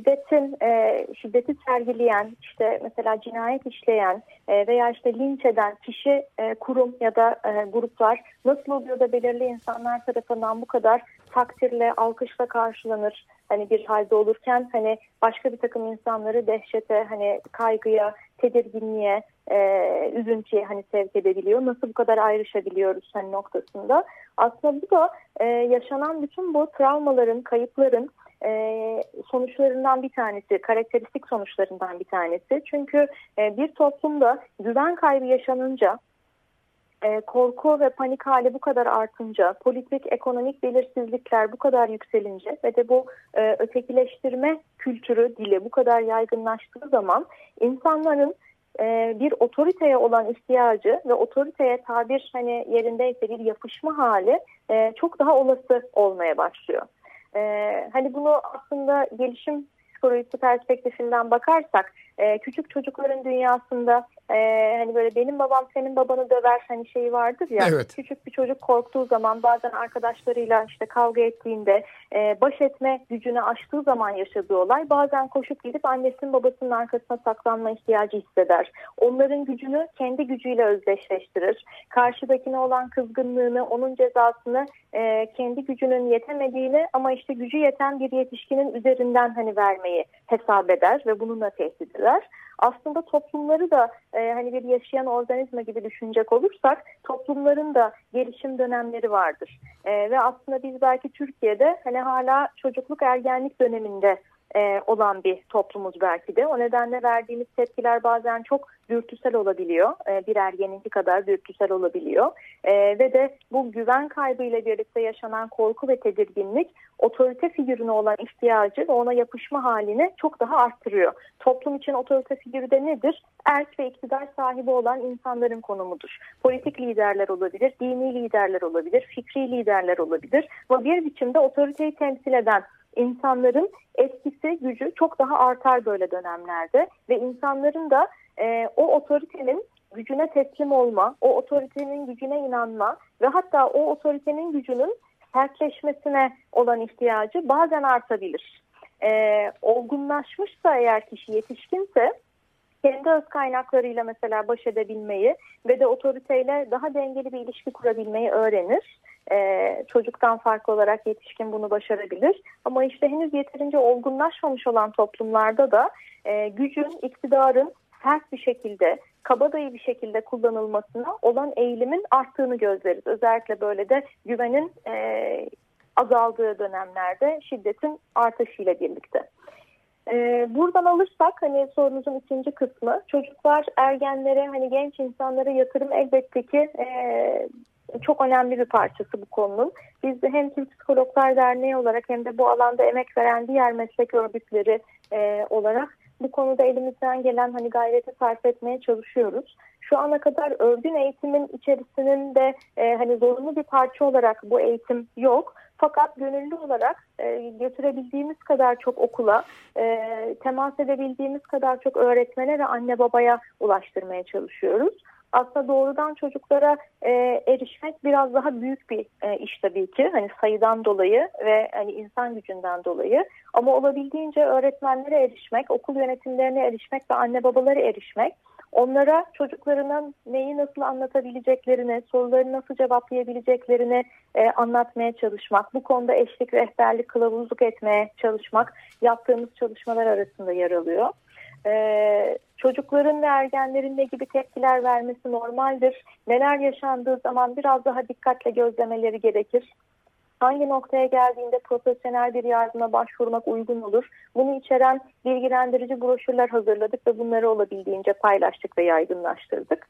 şiddeti sergileyen, işte mesela cinayet işleyen veya işte linç eden kişi, kurum ya da gruplar nasıl oluyor da belirli insanlar tarafından bu kadar takdirle, alkışla karşılanır hani bir halde olurken hani başka bir takım insanları dehşete, hani kaygıya, tedirginliğe, üzüntüye hani sevk edebiliyor. Nasıl bu kadar ayrışabiliyoruz hani noktasında. Aslında bu da yaşanan bütün bu travmaların, kayıpların sonuçlarından bir tanesi, karakteristik sonuçlarından bir tanesi. Çünkü bir toplumda güven kaybı yaşanınca, korku ve panik hali bu kadar artınca, politik, ekonomik belirsizlikler bu kadar yükselince ve de bu ötekileştirme kültürü, dili bu kadar yaygınlaştığı zaman insanların bir otoriteye olan ihtiyacı ve otoriteye tabir hani yerindeyse bir yapışma hali çok daha olası olmaya başlıyor. Hani bunu aslında gelişim psikolojisi perspektifinden bakarsak küçük çocukların dünyasında hani böyle benim babam senin babanı döver hani şeyi vardır ya. Evet. Küçük bir çocuk korktuğu zaman bazen arkadaşlarıyla işte kavga ettiğinde baş etme gücünü aştığı zaman yaşadığı olay, bazen koşup gidip annesinin babasının arkasına saklanma ihtiyacı hisseder. Onların gücünü kendi gücüyle özdeşleştirir. Karşıdakine olan kızgınlığını, onun cezasını kendi gücünün yetemediğini ama işte gücü yeten bir yetişkinin üzerinden hani vermeyi hesap eder ve bununla tehdit eder. Aslında toplumları da hani bir yaşayan organizma gibi düşünecek olursak toplumların da gelişim dönemleri vardır. Ve aslında biz belki Türkiye'de hani hala çocukluk ergenlik döneminde olan bir toplumuz belki de. O nedenle verdiğimiz tepkiler bazen çok dürtüsel olabiliyor. Bir ergeninki kadar dürtüsel olabiliyor. Ve de bu güven kaybıyla birlikte yaşanan korku ve tedirginlik otorite figürüne olan ihtiyacı ve ona yapışma halini çok daha arttırıyor. Toplum için otorite figürü de nedir? Erk ve iktidar sahibi olan insanların konumudur. Politik liderler olabilir, dini liderler olabilir, fikri liderler olabilir. Ve bir biçimde otoriteyi temsil eden insanların etkisi, gücü çok daha artar böyle dönemlerde ve insanların da o otoritenin gücüne teslim olma, o otoritenin gücüne inanma ve hatta o otoritenin gücünün sertleşmesine olan ihtiyacı bazen artabilir. Olgunlaşmışsa eğer kişi, yetişkinse kendi öz kaynaklarıyla mesela baş edebilmeyi ve de otoriteyle daha dengeli bir ilişki kurabilmeyi öğrenir. Çocuktan farklı olarak yetişkin bunu başarabilir. Ama işte henüz yeterince olgunlaşmamış olan toplumlarda da gücün, iktidarın sert bir şekilde kabadayı bir şekilde kullanılmasına olan eğilimin arttığını gözleriz. Özellikle böyle de güvenin azaldığı dönemlerde şiddetin artışıyla birlikte. Buradan alırsak hani sorunuzun ikinci kısmı, çocuklar, ergenlere, hani genç insanlara yatırım elbette ki çok önemli bir parçası bu konunun. Biz de hem Türk Psikologlar Derneği olarak hem de bu alanda emek veren diğer meslek örgütleri olarak bu konuda elimizden gelen hani gayreti sarf etmeye çalışıyoruz. Şu ana kadar örgün eğitimin içerisinin de hani zorunlu bir parça olarak bu eğitim yok. Fakat gönüllü olarak götürebildiğimiz kadar çok okula, temas edebildiğimiz kadar çok öğretmene ve anne babaya ulaştırmaya çalışıyoruz. Aslında doğrudan çocuklara erişmek biraz daha büyük bir iş tabii ki. Hani sayıdan dolayı ve hani insan gücünden dolayı. Ama olabildiğince öğretmenlere erişmek, okul yönetimlerine erişmek ve anne babalara erişmek, onlara çocuklarına neyi nasıl anlatabileceklerini, soruları nasıl cevaplayabileceklerini anlatmaya çalışmak, bu konuda eşlik, rehberlik, kılavuzluk etmeye çalışmak yaptığımız çalışmalar arasında yer alıyor. Çocukların ve ergenlerin ne gibi tepkiler vermesi normaldir. Neler yaşandığı zaman biraz daha dikkatle gözlemeleri gerekir. Hangi noktaya geldiğinde profesyonel bir yardıma başvurmak uygun olur. Bunu içeren bilgilendirici broşürler hazırladık ve bunları olabildiğince paylaştık ve yaygınlaştırdık.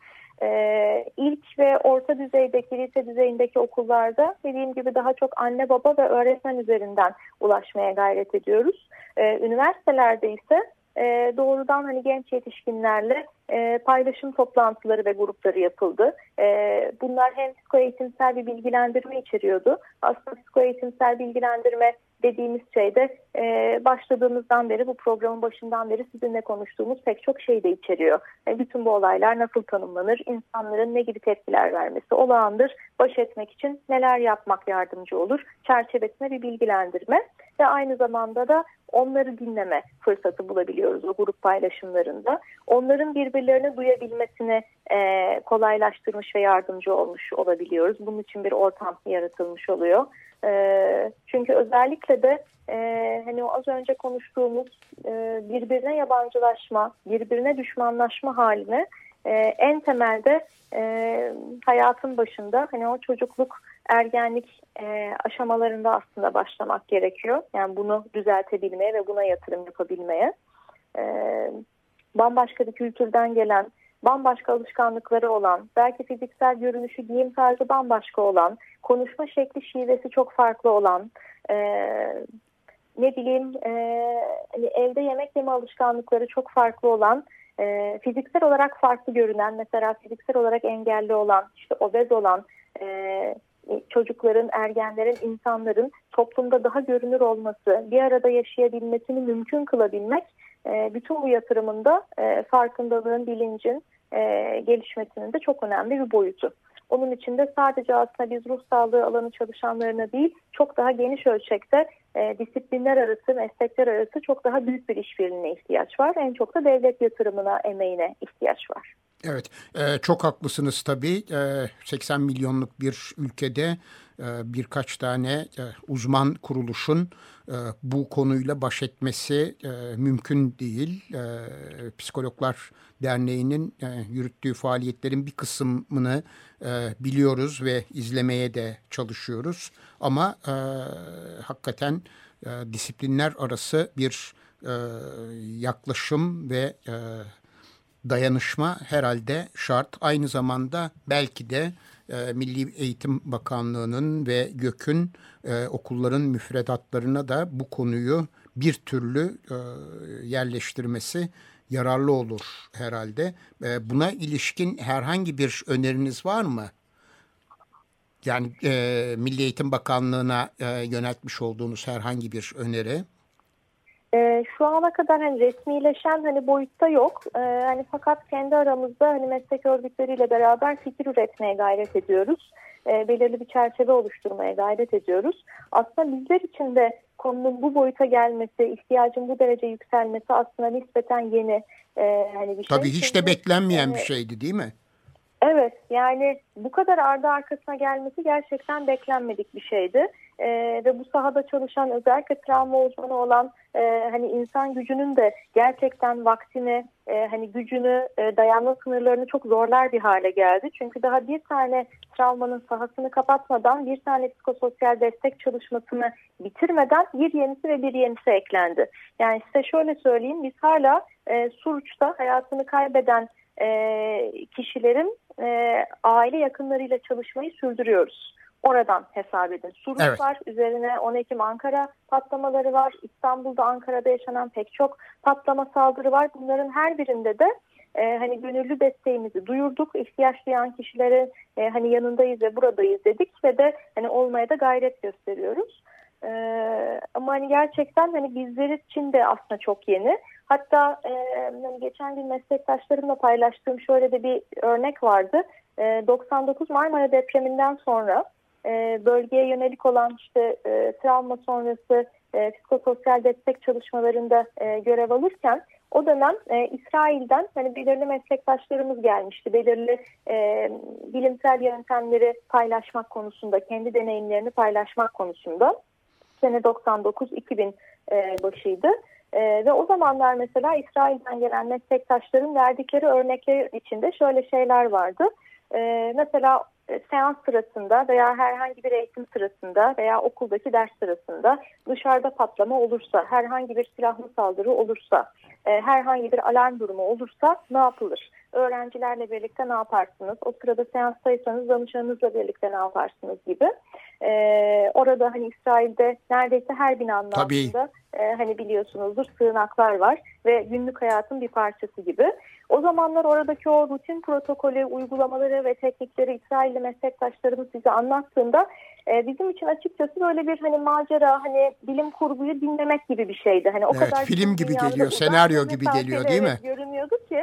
İlk ve orta düzeydeki, lise düzeyindeki okullarda dediğim gibi daha çok anne baba ve öğretmen üzerinden ulaşmaya gayret ediyoruz. Üniversitelerde ise doğrudan hani genç yetişkinlerle paylaşım toplantıları ve grupları yapıldı. Bunlar hem psikoeğitimsel bir bilgilendirme içeriyordu. Aslında psikoeğitimsel bilgilendirme dediğimiz şeyde başladığımızdan beri, bu programın başından beri sizinle konuştuğumuz pek çok şey de içeriyor. Bütün bu olaylar nasıl tanımlanır, insanların ne gibi tepkiler vermesi olağandır, baş etmek için neler yapmak yardımcı olur çerçevesinde bir bilgilendirme ve aynı zamanda da onları dinleme fırsatı bulabiliyoruz o grup paylaşımlarında. Onların birbirlerini duyabilmesini kolaylaştırmış ve yardımcı olmuş olabiliyoruz. Bunun için bir ortam yaratılmış oluyor. Çünkü özellikle de hani o az önce konuştuğumuz birbirine yabancılaşma, birbirine düşmanlaşma haline en temelde hayatın başında hani o çocukluk, ergenlik aşamalarında aslında başlamak gerekiyor. Yani bunu düzeltebilmeye ve buna yatırım yapabilmeye. Bambaşka bir kültürden gelen, bambaşka alışkanlıkları olan, belki fiziksel görünüşü, giyim tarzı bambaşka olan, konuşma şekli, şivesi çok farklı olan, hani evde yemek yeme alışkanlıkları çok farklı olan, fiziksel olarak farklı görünen, mesela fiziksel olarak engelli olan, işte obez olan çocukların, ergenlerin, insanların toplumda daha görünür olması, bir arada yaşayabilmesini mümkün kılabilmek, bütün bu yatırımında farkındalığın, bilincin gelişmesinin de çok önemli bir boyutu. Onun için de sadece aslında biz ruh sağlığı alanı çalışanlarına değil, çok daha geniş ölçekte disiplinler arası, meslekler arası çok daha büyük bir işbirliğine ihtiyaç var. En çok da devlet yatırımına, emeğine ihtiyaç var. Evet, çok haklısınız tabii. 80 milyonluk bir ülkede birkaç tane uzman kuruluşun bu konuyla baş etmesi mümkün değil. Psikologlar Derneği'nin yürüttüğü faaliyetlerin bir kısmını biliyoruz ve izlemeye de çalışıyoruz. Ama hakikaten disiplinler arası bir yaklaşım ve dayanışma herhalde şart. Aynı zamanda belki de Milli Eğitim Bakanlığı'nın ve GÖK'ün okulların müfredatlarına da bu konuyu bir türlü yerleştirmesi yararlı olur herhalde. Buna ilişkin herhangi bir öneriniz var mı? Yani Milli Eğitim Bakanlığı'na yöneltmiş olduğunuz herhangi bir öneri? Şu ana kadar hani resmileşen hani boyutta yok. Hani fakat kendi aramızda hani meslek örgütleriyle beraber fikir üretmeye gayret ediyoruz. Belirli bir çerçeve oluşturmaya gayret ediyoruz. Aslında bizler için de konunun bu boyuta gelmesi, ihtiyacın bu derece yükselmesi aslında nispeten yeni hani bir şey. Tabii hiç de beklenmeyen bir şeydi, değil mi? Evet, yani bu kadar ardı arkasına gelmesi gerçekten beklenmedik bir şeydi. ve bu sahada çalışan, özellikle travma uzmanı olan hani insan gücünün de gerçekten vaktini, hani gücünü, dayanma sınırlarını çok zorlar bir hale geldi. Çünkü daha bir tane travmanın sahasını kapatmadan, bir tane psikososyal destek çalışmasını bitirmeden bir yenisi eklendi. Yani size şöyle söyleyeyim, biz hala Suruç'ta hayatını kaybeden kişilerin aile yakınlarıyla çalışmayı sürdürüyoruz. Oradan hesap edin. Suruç evet. var, üzerine 10 Ekim Ankara patlamaları var. İstanbul'da, Ankara'da yaşanan pek çok patlama, saldırı var. Bunların her birinde de hani gönüllü desteğimizi duyurduk. İhtiyaç duyan kişilere hani yanındayız ve buradayız dedik ve de hani olmaya da gayret gösteriyoruz. Ama hani gerçekten hani bizler için de aslında çok yeni. Hatta hani geçen gün meslektaşlarımla paylaştığım şöyle de bir örnek vardı. 99 Marmara depreminden sonra bölgeye yönelik olan işte travma sonrası psikososyal destek çalışmalarında görev alırken o dönem İsrail'den hani belirli meslektaşlarımız gelmişti. Belirli bilimsel yöntemleri paylaşmak konusunda, kendi deneyimlerini paylaşmak konusunda. Sene 99-2000 başıydı. Ve o zamanlar mesela İsrail'den gelen meslektaşların verdikleri örnekler içinde şöyle şeyler vardı. Mesela seans sırasında veya herhangi bir eğitim sırasında veya okuldaki ders sırasında dışarıda patlama olursa, herhangi bir silahlı saldırı olursa, herhangi bir alarm durumu olursa ne yapılır? Öğrencilerle birlikte ne yaparsınız? O sırada seanstaysanız danışanınızla birlikte ne yaparsınız gibi. Orada hani İsrail'de neredeyse her binanın altında hani biliyorsunuzdur sığınaklar var ve günlük hayatın bir parçası gibi. O zamanlar oradaki o rutin protokolü, uygulamaları ve teknikleri İsrailli meslektaşlarımız bize anlattığında bizim için açıkçası böyle bir hani macera, hani bilim kurguyu dinlemek gibi bir şeydi. Hani o kadar film gibi geliyor, senaryo gibi geliyor değil mi? Görünüyordu ki.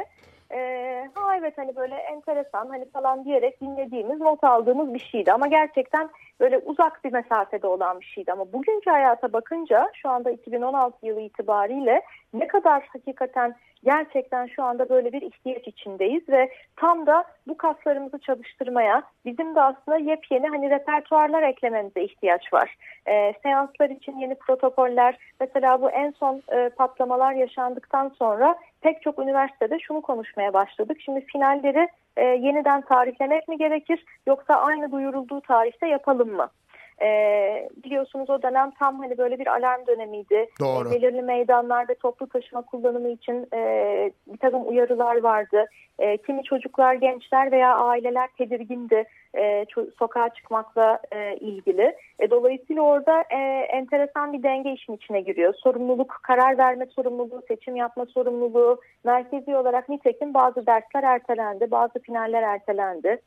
Evet hani böyle enteresan hani falan diyerek dinlediğimiz, not aldığımız bir şeydi ama gerçekten böyle uzak bir mesafede olan bir şeydi. Ama bugünkü hayata bakınca şu anda 2016 yılı itibariyle ne kadar hakikaten gerçekten şu anda böyle bir ihtiyaç içindeyiz ve tam da bu kaslarımızı çalıştırmaya, bizim de aslında yepyeni hani repertuarlar eklememize ihtiyaç var. Seanslar için yeni protokoller, mesela bu en son patlamalar yaşandıktan sonra pek çok üniversitede şunu konuşmaya başladık. Şimdi finalleri yeniden tarihlemek mi gerekir yoksa aynı duyurulduğu tarihte yapalım mı? Biliyorsunuz o dönem tam hani böyle bir alarm dönemiydi. Doğru. Belirli meydanlarda toplu taşıma kullanımı için bir takım uyarılar vardı. Kimi çocuklar, gençler veya aileler tedirgindi sokağa çıkmakla ilgili. Dolayısıyla orada enteresan bir denge işin içine giriyor. Sorumluluk, karar verme sorumluluğu, seçim yapma sorumluluğu merkezi olarak nitekim bazı dersler ertelendi, bazı finaller ertelendi.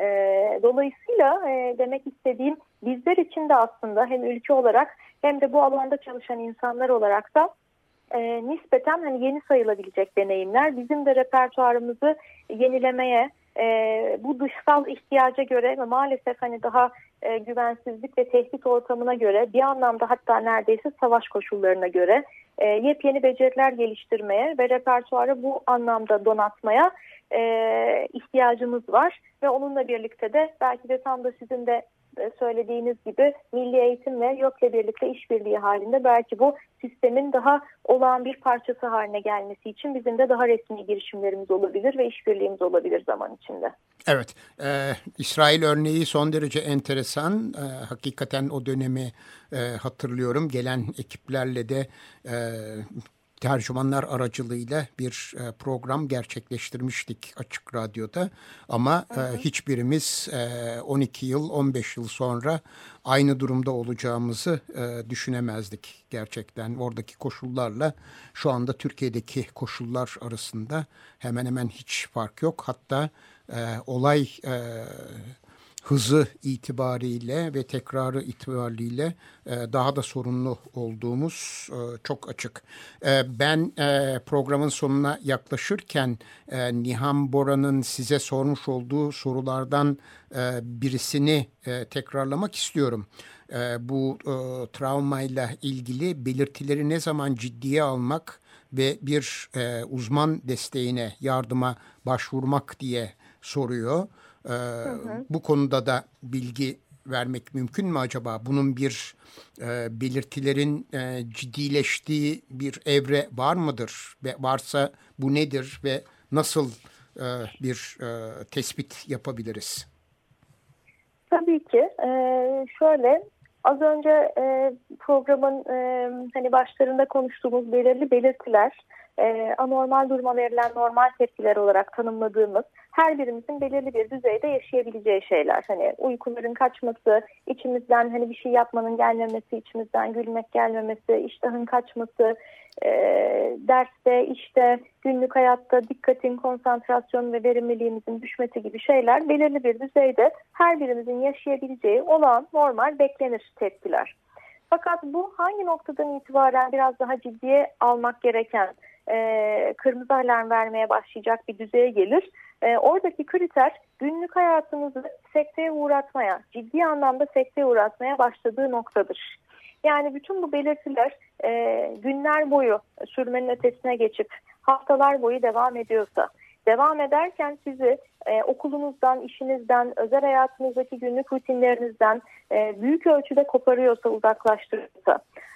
Dolayısıyla demek istediğim bizler için de aslında hem ülke olarak hem de bu alanda çalışan insanlar olarak da nispeten hani yeni sayılabilecek deneyimler bizim de repertuarımızı yenilemeye, bu dışsal ihtiyaca göre ve maalesef hani daha güvensizlik ve tehdit ortamına göre bir anlamda hatta neredeyse savaş koşullarına göre yepyeni beceriler geliştirmeye ve repertuarı bu anlamda donatmaya ihtiyacımız var ve onunla birlikte de belki de tam da sizin de söylediğiniz gibi milli eğitimle YÖK'le birlikte işbirliği halinde belki bu sistemin daha olağan bir parçası haline gelmesi için bizim de daha resmi girişimlerimiz olabilir ve işbirliğimiz olabilir zaman içinde. Evet, İsrail örneği son derece enteresan. Hakikaten o dönemi hatırlıyorum. Gelen ekiplerle de tercümanlar aracılığıyla bir program gerçekleştirmiştik Açık Radyo'da. Ama hiçbirimiz 12 yıl, 15 yıl sonra aynı durumda olacağımızı düşünemezdik gerçekten. Oradaki koşullarla şu anda Türkiye'deki koşullar arasında hemen hemen hiç fark yok. Hatta olay hızı itibariyle ve tekrarı itibariyle daha da sorunlu olduğumuz çok açık. Ben programın sonuna yaklaşırken Nihan Bora'nın size sormuş olduğu sorulardan birisini tekrarlamak istiyorum. Bu travmayla ilgili belirtileri ne zaman ciddiye almak ve bir uzman desteğine, yardıma başvurmak diye soruyor. Bu konuda da bilgi vermek mümkün mü acaba? Bunun bir belirtilerin ciddileştiği bir evre var mıdır? Ve varsa bu nedir ve nasıl bir tespit yapabiliriz? Tabii ki. Şöyle, az önce programın hani başlarında konuştuğumuz belirli belirtiler, anormal duruma verilen normal tepkiler olarak tanımladığımız her birimizin belirli bir düzeyde yaşayabileceği şeyler. Hani uykuların kaçması, içimizden hani bir şey yapmanın gelmemesi, içimizden gülmek gelmemesi, iştahın kaçması, derste, işte, günlük hayatta dikkatin, konsantrasyon ve verimliliğimizin düşmesi gibi şeyler belirli bir düzeyde her birimizin yaşayabileceği olağan, normal, beklenir tepkiler. Fakat bu hangi noktadan itibaren biraz daha ciddiye almak gereken, kırmızı alarm vermeye başlayacak bir düzeye gelir. Oradaki kriter günlük hayatımızı sekteye uğratmaya, ciddi anlamda sekteye uğratmaya başladığı noktadır. Yani bütün bu belirtiler günler boyu sürmenin ötesine geçip haftalar boyu devam ediyorsa, devam ederken sizi okulunuzdan, işinizden, özel hayatınızdaki günlük rutinlerinizden büyük ölçüde koparıyorsa, uzaklaştırıyorsa,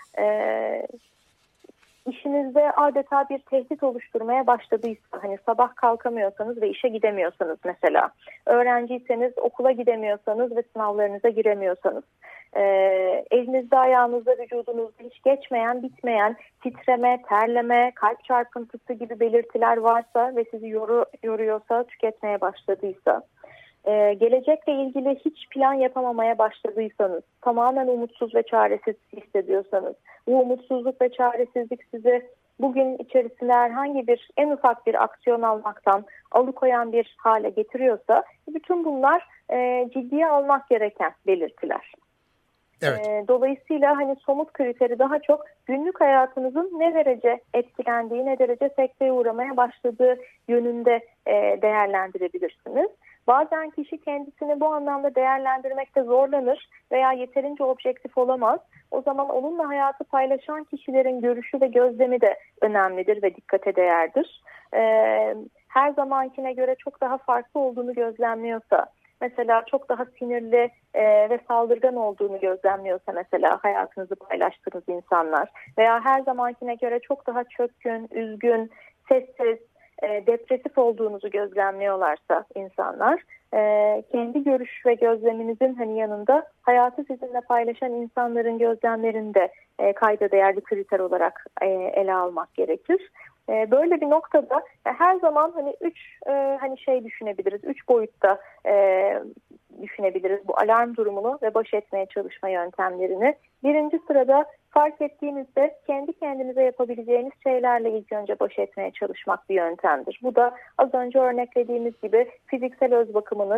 işinizde adeta bir tehdit oluşturmaya başladıysa, hani sabah kalkamıyorsanız ve işe gidemiyorsanız mesela, öğrenciyseniz okula gidemiyorsanız ve sınavlarınıza giremiyorsanız, elinizde, ayağınızda, vücudunuzda hiç geçmeyen, bitmeyen titreme, terleme, kalp çarpıntısı gibi belirtiler varsa ve sizi yoruyorsa, tüketmeye başladıysa, gelecekle ilgili hiç plan yapamamaya başladıysanız, tamamen umutsuz ve çaresiz hissediyorsanız, bu umutsuzluk ve çaresizlik sizi bugün içerisinde herhangi bir, en ufak bir aksiyon almaktan alıkoyan bir hale getiriyorsa, bütün bunlar ciddiye almak gereken belirtiler. Evet. Dolayısıyla hani somut kriteri daha çok günlük hayatınızın ne derece etkilendiği, ne derece sekteye uğramaya başladığı yönünde değerlendirebilirsiniz. Bazen kişi kendisini bu anlamda değerlendirmekte zorlanır veya yeterince objektif olamaz. O zaman onunla hayatı paylaşan kişilerin görüşü ve gözlemi de önemlidir ve dikkate değerdir. Her zamankine göre çok daha farklı olduğunu gözlemliyorsa, mesela çok daha sinirli ve saldırgan olduğunu gözlemliyorsa mesela hayatınızı paylaştığınız insanlar, veya her zamankine göre çok daha çökkün, üzgün, sessiz, depresif olduğunuzu gözlemliyorlarsa insanlar, kendi görüş ve gözleminizin hani yanında hayatı sizinle paylaşan insanların gözlemlerini de kayda değer bir kriter olarak ele almak gerekir. Böyle bir noktada her zaman hani hani şey düşünebiliriz, 3 boyutta düşünebiliriz bu alarm durumunu ve baş etmeye çalışma yöntemlerini. Birinci sırada fark ettiğinizde kendi kendinize yapabileceğiniz şeylerle ilk önce baş etmeye çalışmak bir yöntemdir. Bu da az önce örneklediğimiz gibi fiziksel öz bakımınız,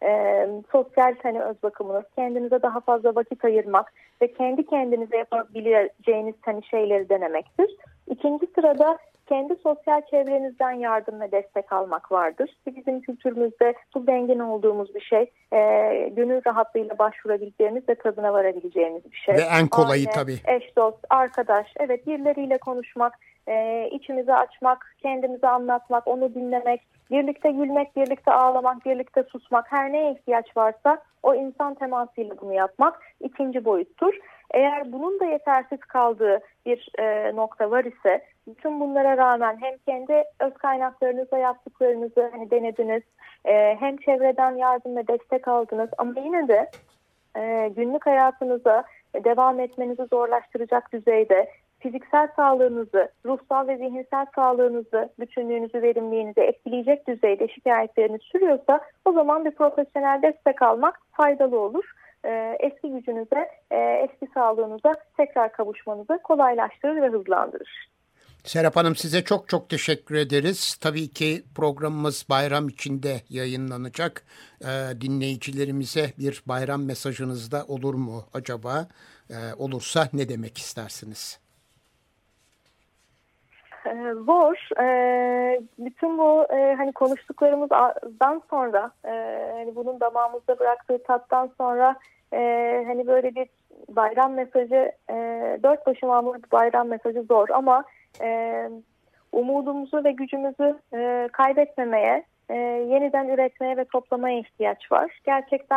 sosyal hani öz bakımınız, kendinize daha fazla vakit ayırmak ve kendi kendinize yapabileceğiniz hani şeyleri denemektir. İkinci sırada kendi sosyal çevrenizden yardım ve destek almak vardır. Bizim kültürümüzde bu zengin olduğumuz bir şey. Gönül rahatlığıyla başvurabileceğimiz ve tadına varabileceğimiz bir şey. Ve en kolayı aile, tabii. Eş, dost, arkadaş, evet, birileriyle konuşmak, içimizi açmak, kendimizi anlatmak, onu dinlemek, birlikte gülmek, birlikte ağlamak, birlikte susmak, her neye ihtiyaç varsa o insan temasıyla bunu yapmak ikinci boyuttur. Eğer bunun da yetersiz kaldığı bir nokta var ise, bütün bunlara rağmen hem kendi öz kaynaklarınızla yaptıklarınızı hani denediniz, hem çevreden yardım ve destek aldınız ama yine de günlük hayatınıza devam etmenizi zorlaştıracak düzeyde fiziksel sağlığınızı, ruhsal ve zihinsel sağlığınızı, bütünlüğünüzü, verimliliğinizi etkileyecek düzeyde şikayetleriniz sürüyorsa, o zaman bir profesyonel destek almak faydalı olur. Eski gücünüze, eski sağlığınıza tekrar kavuşmanızı kolaylaştırır ve hızlandırır. Serap Hanım, size çok çok teşekkür ederiz. Tabii ki programımız bayram içinde yayınlanacak. Dinleyicilerimize bir bayram mesajınız da olur mu acaba? Olursa ne demek istersiniz? Zor. Bütün bu hani konuştuklarımızdan sonra, hani bunun damağımızda bıraktığı tattan sonra hani böyle bir bayram mesajı, dört başı mamur bir bayram mesajı zor ama umudumuzu ve gücümüzü kaybetmemeye, yeniden üretmeye ve toplamaya ihtiyaç var. Gerçekten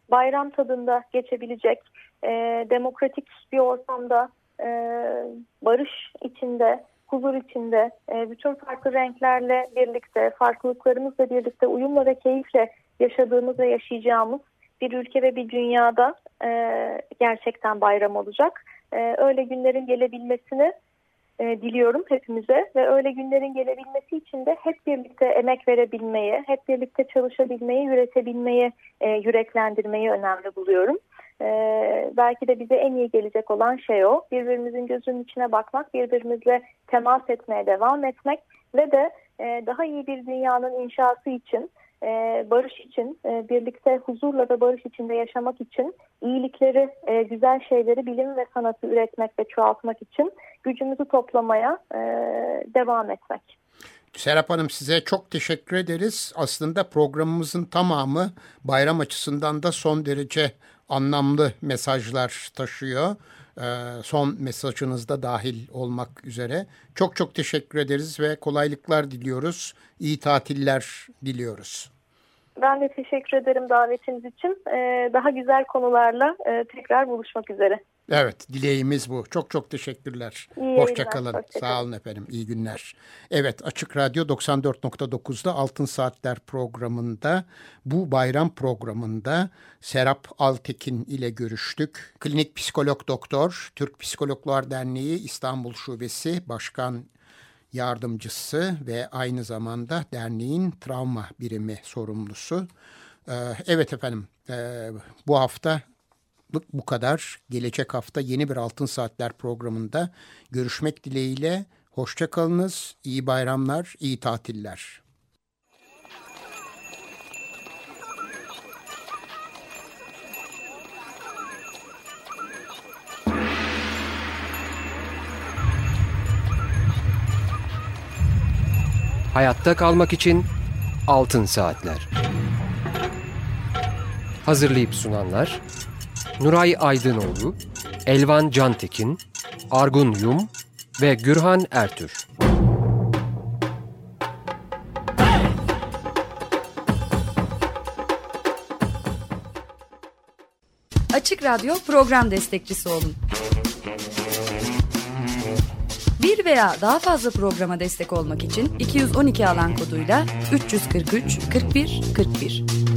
bayram tadında geçebilecek, demokratik bir ortamda, barış içinde, huzur içinde, bütün farklı renklerle birlikte, farklılıklarımızla birlikte uyumla ve keyifle yaşadığımız ve yaşayacağımız bir ülke ve bir dünyada gerçekten bayram olacak. Öyle günlerin gelebilmesini diliyorum hepimize ve öyle günlerin gelebilmesi için de hep birlikte emek verebilmeyi, hep birlikte çalışabilmeyi, üretebilmeyi, yüreklendirmeyi önemli buluyorum. Belki de bize en iyi gelecek olan şey o. Birbirimizin gözünün içine bakmak, birbirimizle temas etmeye devam etmek ve de daha iyi bir dünyanın inşası için, barış için, birlikte huzurla ve barış içinde yaşamak için, iyilikleri, güzel şeyleri, bilim ve sanatı üretmek ve çoğaltmak için gücümüzü toplamaya devam etmek. Serap Hanım, size çok teşekkür ederiz. Aslında programımızın tamamı bayram açısından da son derece anlamlı mesajlar taşıyor. Son mesajınız da dahil olmak üzere. Çok çok teşekkür ederiz ve kolaylıklar diliyoruz. İyi tatiller diliyoruz. Ben de teşekkür ederim davetiniz için. Daha güzel konularla tekrar buluşmak üzere. Evet, dileğimiz bu. Çok çok teşekkürler. Hoşça kalın. Sağ olun efendim. İyi günler. Evet, Açık Radyo 94.9'da Altın Saatler programında, bu bayram programında Serap Altekin ile görüştük. Klinik psikolog doktor, Türk Psikologlar Derneği İstanbul Şubesi Başkan Yardımcısı ve aynı zamanda derneğin travma birimi sorumlusu. Evet efendim, bu hafta bu kadar. Gelecek hafta yeni bir Altın Saatler programında görüşmek dileğiyle. Hoşça kalınız, iyi bayramlar, iyi tatiller. Hayatta kalmak için Altın Saatler. Hazırlayıp sunanlar Nuray Aydınoğlu, Elvan Cantekin, Argun Yum ve Gürhan Ertür. Açık Radyo program destekçisi olun. Bir veya daha fazla programa destek olmak için 212 alan koduyla 343 41 41.